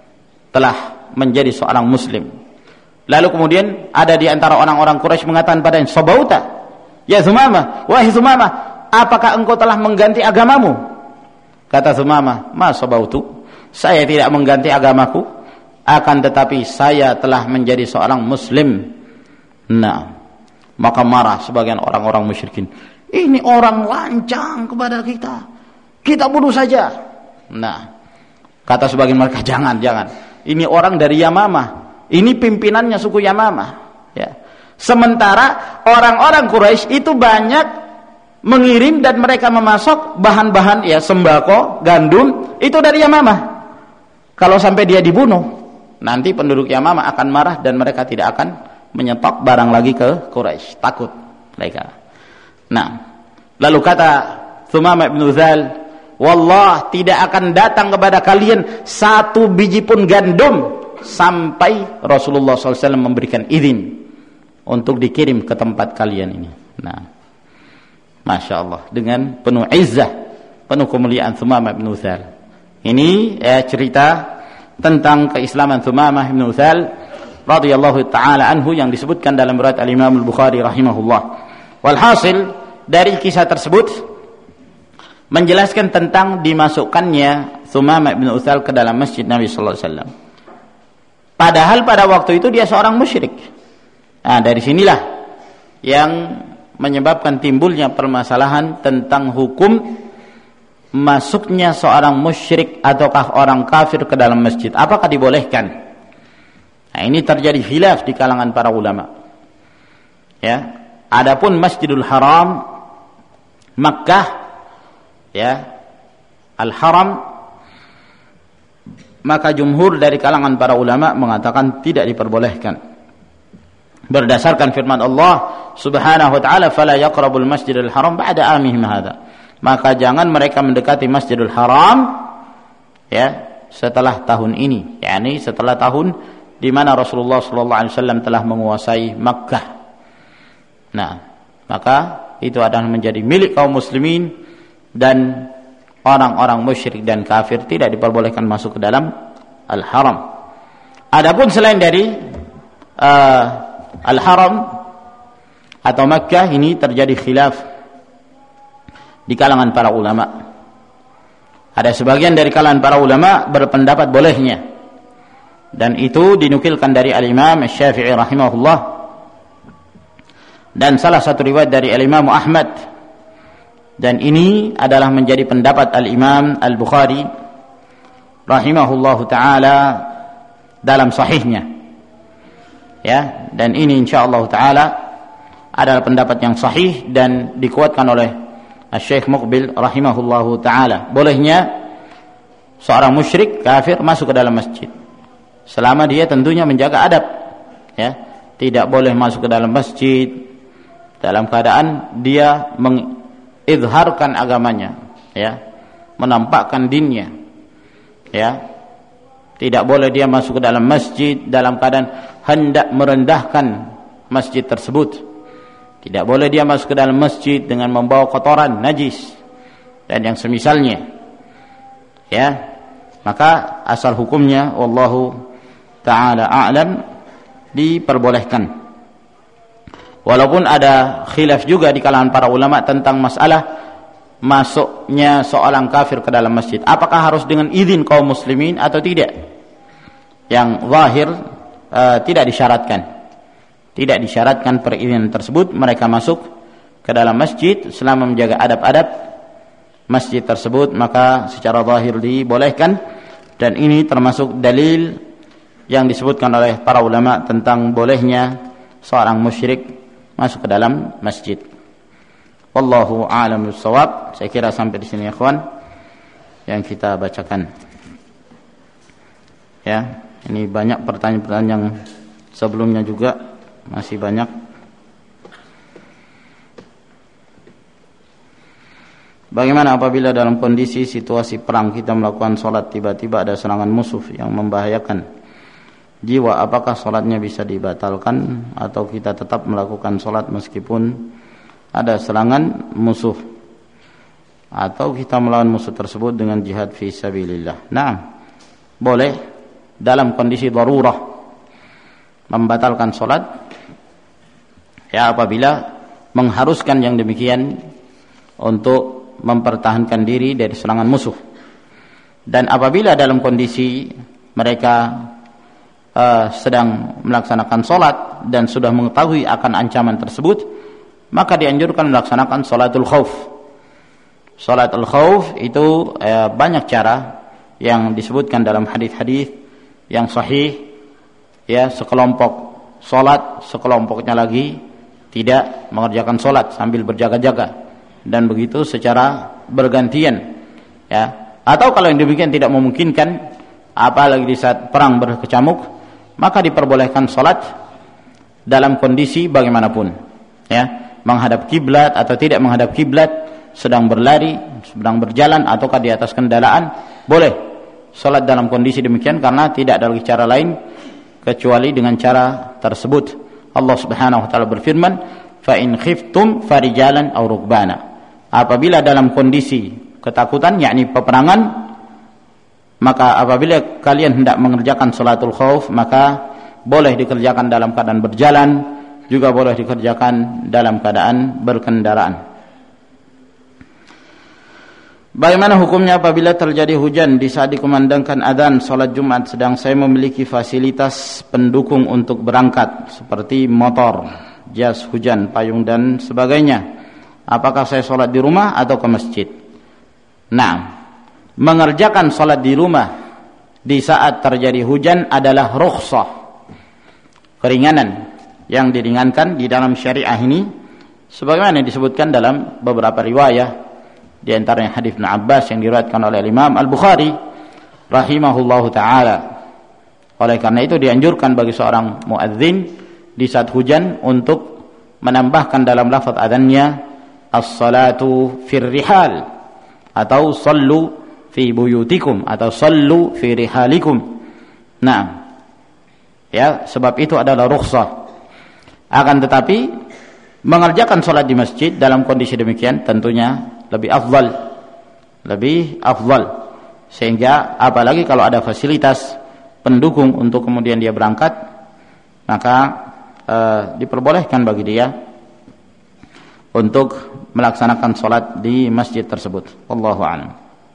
telah menjadi seorang muslim. Lalu kemudian ada di antara orang-orang Quraisy mengatakan padanya, "Sabauta ya Thumamah, wahai Thumamah, apakah engkau telah mengganti agamamu?" Kata Thumamah, "Ma sabautu, saya tidak mengganti agamaku, akan tetapi saya telah menjadi seorang muslim." Nah, maka marah sebagian orang-orang musyrikin. Ini orang lancang kepada kita, kita bunuh saja. Nah, kata sebagian mereka, jangan. Ini orang dari Yamamah, ini pimpinannya suku Yamamah. Ya. Sementara orang-orang Quraisy itu banyak mengirim dan mereka memasok bahan-bahan ya sembako, gandum itu dari Yamamah. Kalau sampai dia dibunuh, nanti penduduk Yamamah akan marah dan mereka tidak akan menyetok barang lagi ke Quraisy, takut mereka. Nah, lalu kata Thumamah bin Uthal, "Wallah, tidak akan datang kepada kalian satu biji pun gandum sampai Rasulullah SAW memberikan izin untuk dikirim ke tempat kalian ini." Nah, Masya Allah, dengan penuh izzah, penuh kemuliaan Thumamah bin Uthal. Ini cerita tentang keislaman Thumamah bin Uthal radhiyallahu taala anhu yang disebutkan dalam riwayat Al-Imam Al-Bukhari rahimahullah. Walhasil dari kisah tersebut menjelaskan tentang dimasukkannya Thumamah bin Uthal ke dalam masjid Nabi sallallahu alaihi wasallam. Padahal pada waktu itu dia seorang musyrik. Nah, dari sinilah yang menyebabkan timbulnya permasalahan tentang hukum masuknya seorang musyrik ataukah orang kafir ke dalam masjid. Apakah dibolehkan? Nah, ini terjadi khilaf di kalangan para ulama. Ya, adapun Masjidil Haram Makkah, ya, Al-Haram, maka jumhur dari kalangan para ulama mengatakan tidak diperbolehkan. Berdasarkan firman Allah Subhanahu wa taala, "Fala yaqrabul Masjidil Haram ba'da amihim hadza." Maka jangan mereka mendekati Masjidil Haram ya setelah tahun ini, yakni setelah tahun di mana Rasulullah sallallahu alaihi wasallam telah menguasai Makkah. Nah, maka itu adalah menjadi milik kaum muslimin dan orang-orang musyrik dan kafir tidak diperbolehkan masuk ke dalam Al-Haram. Adapun selain dari Al-Haram atau Makkah, ini terjadi khilaf di kalangan para ulama. Ada sebagian dari kalangan para ulama berpendapat bolehnya, dan itu dinukilkan dari Al-Imam Syafi'i rahimahullah, dan salah satu riwayat dari Al-Imam Ahmad, dan ini adalah menjadi pendapat Al-Imam Al-Bukhari rahimahullahu taala dalam sahihnya. Ya, dan ini insyaallah taala adalah pendapat yang sahih dan dikuatkan oleh Syekh Muqbil rahimahullahu taala. Bolehnya seorang musyrik kafir masuk ke dalam masjid selama dia tentunya menjaga adab, ya. Tidak boleh masuk ke dalam masjid dalam keadaan dia mengizharkan agamanya, ya, menampakkan dinnya, ya. Tidak boleh dia masuk ke dalam masjid dalam keadaan hendak merendahkan masjid tersebut. Tidak boleh dia masuk ke dalam masjid dengan membawa kotoran, najis dan yang semisalnya. Ya. Maka asal hukumnya wallahu taala a'lam diperbolehkan. Walaupun ada khilaf juga di kalangan para ulama tentang masalah masuknya seorang kafir ke dalam masjid. Apakah harus dengan izin kaum muslimin atau tidak? Yang zahir tidak disyaratkan. Tidak disyaratkan perizinan tersebut, mereka masuk ke dalam masjid selama menjaga adab-adab masjid tersebut, maka secara zahir dibolehkan. Dan ini termasuk dalil yang disebutkan oleh para ulama tentang bolehnya seorang musyrik masuk ke dalam masjid. Wallahu a'lam bissawab. Saya kira sampai di sini ya ikhwan yang kita bacakan. Ya. Ini banyak pertanyaan-pertanyaan yang sebelumnya juga masih banyak. Bagaimana apabila dalam kondisi situasi perang kita melakukan sholat, tiba-tiba ada serangan musuh yang membahayakan jiwa, apakah sholatnya bisa dibatalkan atau kita tetap melakukan sholat meskipun ada serangan musuh, atau kita melawan musuh tersebut dengan jihad fi sabilillah? Nah, boleh dalam kondisi darurah membatalkan sholat ya, apabila mengharuskan yang demikian untuk mempertahankan diri dari serangan musuh. Dan apabila dalam kondisi mereka sedang melaksanakan sholat dan sudah mengetahui akan ancaman tersebut, maka dianjurkan melaksanakan sholatul khauf. Sholatul khauf itu banyak cara yang disebutkan dalam hadis-hadis yang sahih, ya, sekelompok sholat, sekelompoknya lagi tidak mengerjakan sholat sambil berjaga-jaga, dan begitu secara bergantian, ya. Atau kalau yang demikian tidak memungkinkan, apalagi di saat perang berkecamuk, maka diperbolehkan sholat dalam kondisi bagaimanapun, ya, menghadap kiblat atau tidak menghadap kiblat, sedang berlari, sedang berjalan, ataukah di atas kendaraan, boleh sholat dalam kondisi demikian, karena tidak ada lagi cara lain kecuali dengan cara tersebut. Allah Subhanahu wa taala berfirman, fa in khiftum farijalan aw rukbana. Apabila dalam kondisi ketakutan, yakni peperangan, maka apabila kalian hendak mengerjakan salatul khauf, maka boleh dikerjakan dalam keadaan berjalan, juga boleh dikerjakan dalam keadaan berkendaraan. Bagaimana hukumnya apabila terjadi hujan di saat dikumandangkan adzan salat Jumat, sedang saya memiliki fasilitas pendukung untuk berangkat seperti motor, jas hujan, payung dan sebagainya? Apakah saya sholat di rumah atau ke masjid? Nah, mengerjakan sholat di rumah di saat terjadi hujan adalah rukhsah, keringanan yang diringankan di dalam syariah ini, sebagaimana disebutkan dalam beberapa riwayah, di antaranya hadis Ibnu Abbas yang diriwayatkan oleh Imam Al-Bukhari rahimahullahu taala. Oleh karena itu dianjurkan bagi seorang muadzin di saat hujan untuk menambahkan dalam lafaz adzannya as-salatu fir rihal, atau sallu fi buyutikum, atau sallu fi rihalikum. Nah, ya, sebab itu adalah rukhsah. Akan tetapi mengerjakan salat di masjid dalam kondisi demikian tentunya lebih afdal, sehingga apalagi kalau ada fasilitas pendukung untuk kemudian dia berangkat, maka diperbolehkan bagi dia untuk melaksanakan sholat di masjid tersebut. Wallahu a'lam.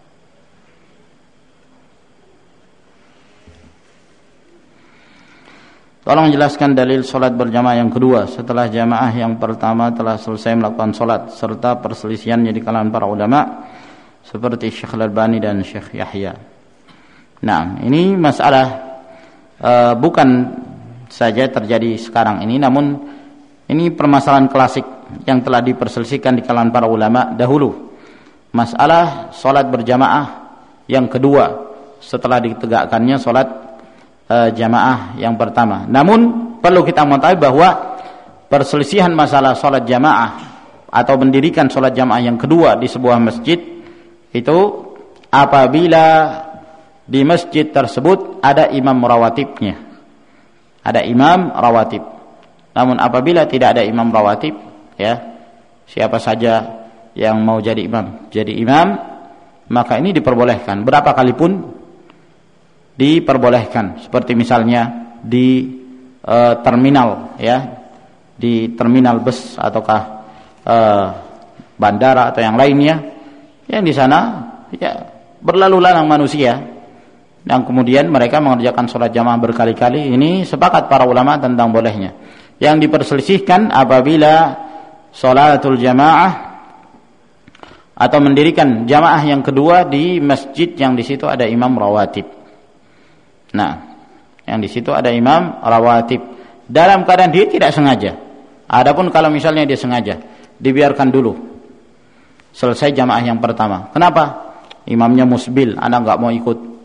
Tolong jelaskan dalil sholat berjamaah yang kedua setelah jamaah yang pertama telah selesai melakukan sholat, serta perselisihannya di kalangan para ulama seperti Syekh Al-Albani dan Syekh Yahya. Nah, ini masalah bukan saja terjadi sekarang ini, namun ini permasalahan klasik yang telah diperselisihkan di kalangan para ulama dahulu. Masalah sholat berjamaah yang kedua setelah ditegakkannya sholat jamaah yang pertama. Namun perlu kita mengetahui bahwa perselisihan masalah sholat jamaah atau mendirikan sholat jamaah yang kedua di sebuah masjid itu apabila di masjid tersebut ada imam rawatibnya, ada imam rawatib. Namun apabila tidak ada imam rawatib, ya, siapa saja yang mau jadi imam, maka ini diperbolehkan berapa kali pun diperbolehkan. Seperti misalnya di terminal, ya, di terminal bus ataukah bandara atau yang lainnya, yang di sana ya berlalu lalang manusia, dan kemudian mereka mengerjakan sholat jamaah berkali-kali. Ini sepakat para ulama tentang bolehnya. Yang diperselisihkan apabila sholatul jamaah atau mendirikan jamaah yang kedua di masjid yang di situ ada imam rawatib. Nah, yang di situ ada imam rawatib dalam keadaan dia tidak sengaja. Adapun kalau misalnya dia sengaja, dibiarkan dulu selesai jamaah yang pertama. Kenapa? Imamnya musbil, Anda nggak mau ikut.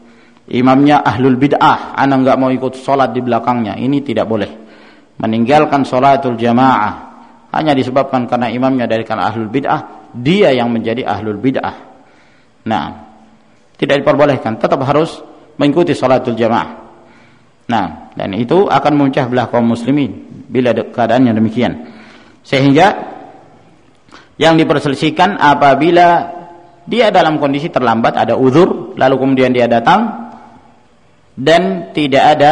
imamnya ahlul bid'ah, ana enggak mau ikut salat di belakangnya. Ini tidak boleh. Meninggalkan salatul jamaah hanya disebabkan karena imamnya dari kalangan ahlul bid'ah, dia yang menjadi ahlul bid'ah. Nah, tidak diperbolehkan, tetap harus mengikuti salatul jamaah. Nah, dan itu akan memecah belah kaum muslimin bila keadaannya demikian. Sehingga yang diperselisihkan apabila dia dalam kondisi terlambat, ada uzur, lalu kemudian dia datang dan tidak ada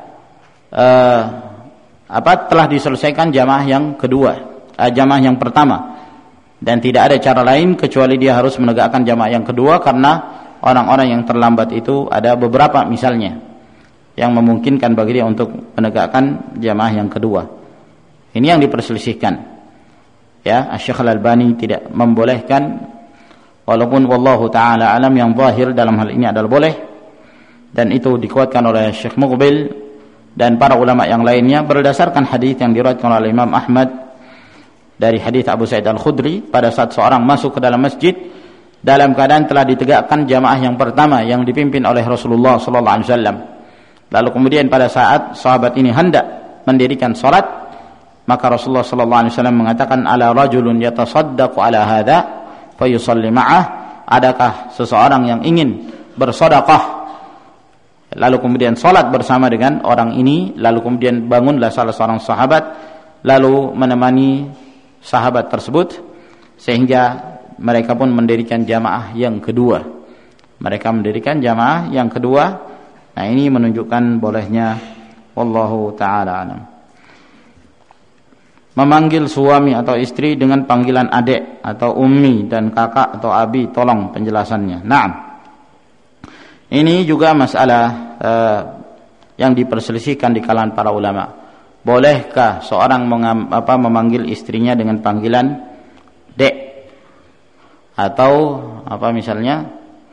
telah diselesaikan jamaah yang kedua, jamaah yang pertama, dan tidak ada cara lain kecuali dia harus menegakkan jamaah yang kedua, karena orang-orang yang terlambat itu ada beberapa misalnya yang memungkinkan bagi dia untuk menegakkan jamaah yang kedua. Ini yang diperselisihkan. Ya, Syekh Al-Albani tidak membolehkan, walaupun wallahu taala alam yang zahir dalam hal ini adalah boleh, dan itu dikuatkan oleh Syekh Muqbil dan para ulama yang lainnya berdasarkan hadis yang diriwayatkan oleh Imam Ahmad dari hadis Abu Sa'id Al-Khudri, pada saat seorang masuk ke dalam masjid dalam keadaan telah ditegakkan jamaah yang pertama yang dipimpin oleh Rasulullah sallallahu alaihi wasallam. Lalu kemudian pada saat sahabat ini hendak mendirikan salat, maka Rasulullah sallallahu alaihi wasallam mengatakan, ala rajulun yatasaddaqu ala hadza fayusalli ma'ah, adakah seseorang yang ingin bersedekah lalu kemudian salat bersama dengan orang ini. Lalu kemudian bangunlah salah seorang sahabat lalu menemani sahabat tersebut, sehingga mereka pun mendirikan jamaah yang kedua. Mereka mendirikan jamaah yang kedua. Nah, ini menunjukkan bolehnya, wallahu taala alam, memanggil suami atau istri dengan panggilan adik atau ummi dan kakak atau abi. Tolong penjelasannya. Naam, ini juga masalah yang diperselisihkan di kalangan para ulama. Bolehkah seorang memanggil istrinya dengan panggilan dek atau apa misalnya?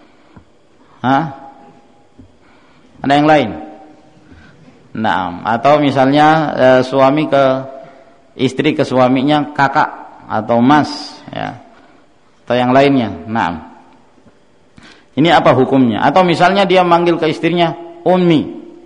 Ada yang lain? Naam, atau misalnya suami ke istri ke suaminya kakak atau mas, ya, atau yang lainnya. Naam, ini apa hukumnya? Atau misalnya dia manggil ke istrinya ummi,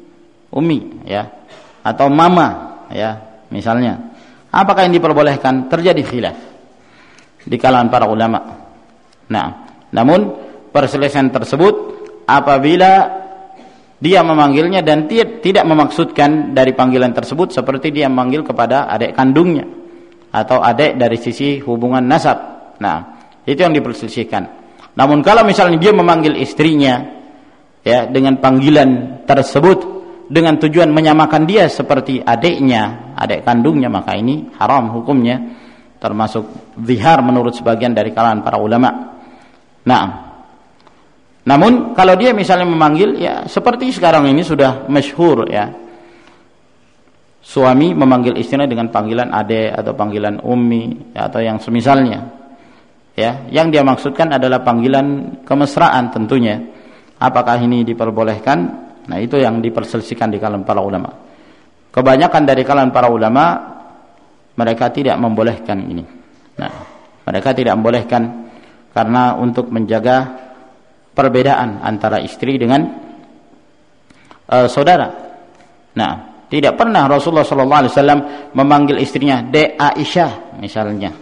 ya, atau mama, ya, misalnya. Apakah yang diperbolehkan? Terjadi khilaf di kalangan para ulama. Nah, namun perselisihan tersebut apabila dia memanggilnya dan tidak memaksudkan dari panggilan tersebut seperti dia memanggil kepada adik kandungnya atau adik dari sisi hubungan nasab. Nah, itu yang diperselisihkan. Namun kalau misalnya dia memanggil istrinya, ya, dengan panggilan tersebut dengan tujuan menyamakan dia seperti adiknya, adik kandungnya, maka ini haram hukumnya, termasuk zihar menurut sebagian dari kalangan para ulama. Nah, namun kalau dia misalnya memanggil, ya seperti sekarang ini sudah masyhur, ya, suami memanggil istrinya dengan panggilan ade atau panggilan ummi, ya, atau yang semisalnya, ya, yang dia maksudkan adalah panggilan kemesraan tentunya. Apakah ini diperbolehkan? Nah, itu yang diperselisihkan di kalangan para ulama. Kebanyakan dari kalangan para ulama mereka tidak membolehkan ini. Nah, mereka tidak membolehkan karena untuk menjaga perbedaan antara istri dengan saudara. Nah, tidak pernah Rasulullah SAW memanggil istrinya de Aisyah misalnya,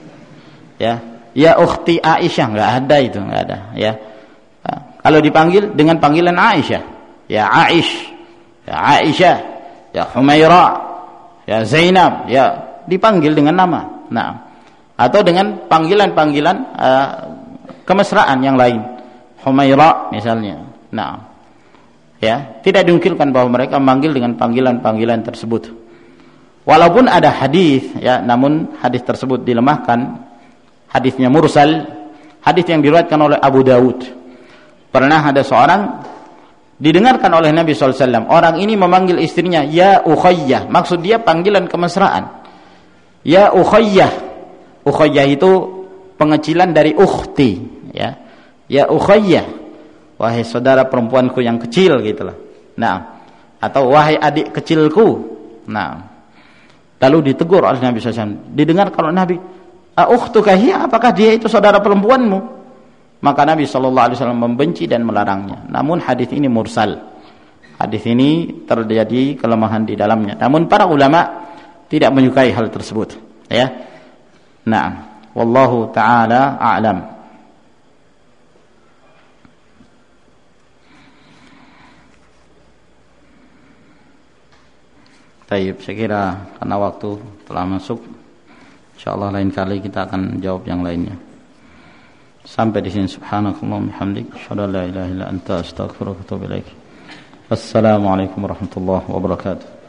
ya ukhti Aisyah, nggak ada itu, nggak ada, ya. Nah, kalau dipanggil dengan panggilan Aisyah, ya Aish, ya Aisyah, ya Humaira, ya Zainab, ya dipanggil dengan nama. Nah, atau dengan panggilan-panggilan kemesraan yang lain, Humaira misalnya. Nah, ya, tidak dimungkinkan bahwa mereka memanggil dengan panggilan-panggilan tersebut. Walaupun ada hadis, ya, namun hadis tersebut dilemahkan. Hadisnya mursal, hadis yang diriwayatkan oleh Abu Dawud. Pernah ada seorang didengarkan oleh Nabi SAW, orang ini memanggil istrinya ya Ukhayyah, maksud dia panggilan kemesraan. Ya Ukhayyah, Ukhayyah itu pengecilan dari ukhti, ya. Ya Ukhayyah, wahai saudara perempuanku yang kecil, gitulah. Nah, atau wahai adik kecilku. Nah, lalu ditegur oleh Nabi SAW. Didengar kalau Nabi, ukhtuka hiya, apakah dia itu saudara perempuanmu? Maka Nabi SAW membenci dan melarangnya. Namun hadis ini mursal, hadis ini terjadi kelemahan di dalamnya. Namun para ulama tidak menyukai hal tersebut, ya. Nah, wallahu taala a'lam. Baik, saya kira karena waktu telah masuk, insyaallah lain kali kita akan jawab yang lainnya. Sampai di sini, subhanakallahumma hamdik, asyhadu an la ilaha illa anta, astaghfiruka wa atubu ilaik. Wassalamualaikum warahmatullahi wabarakatuh.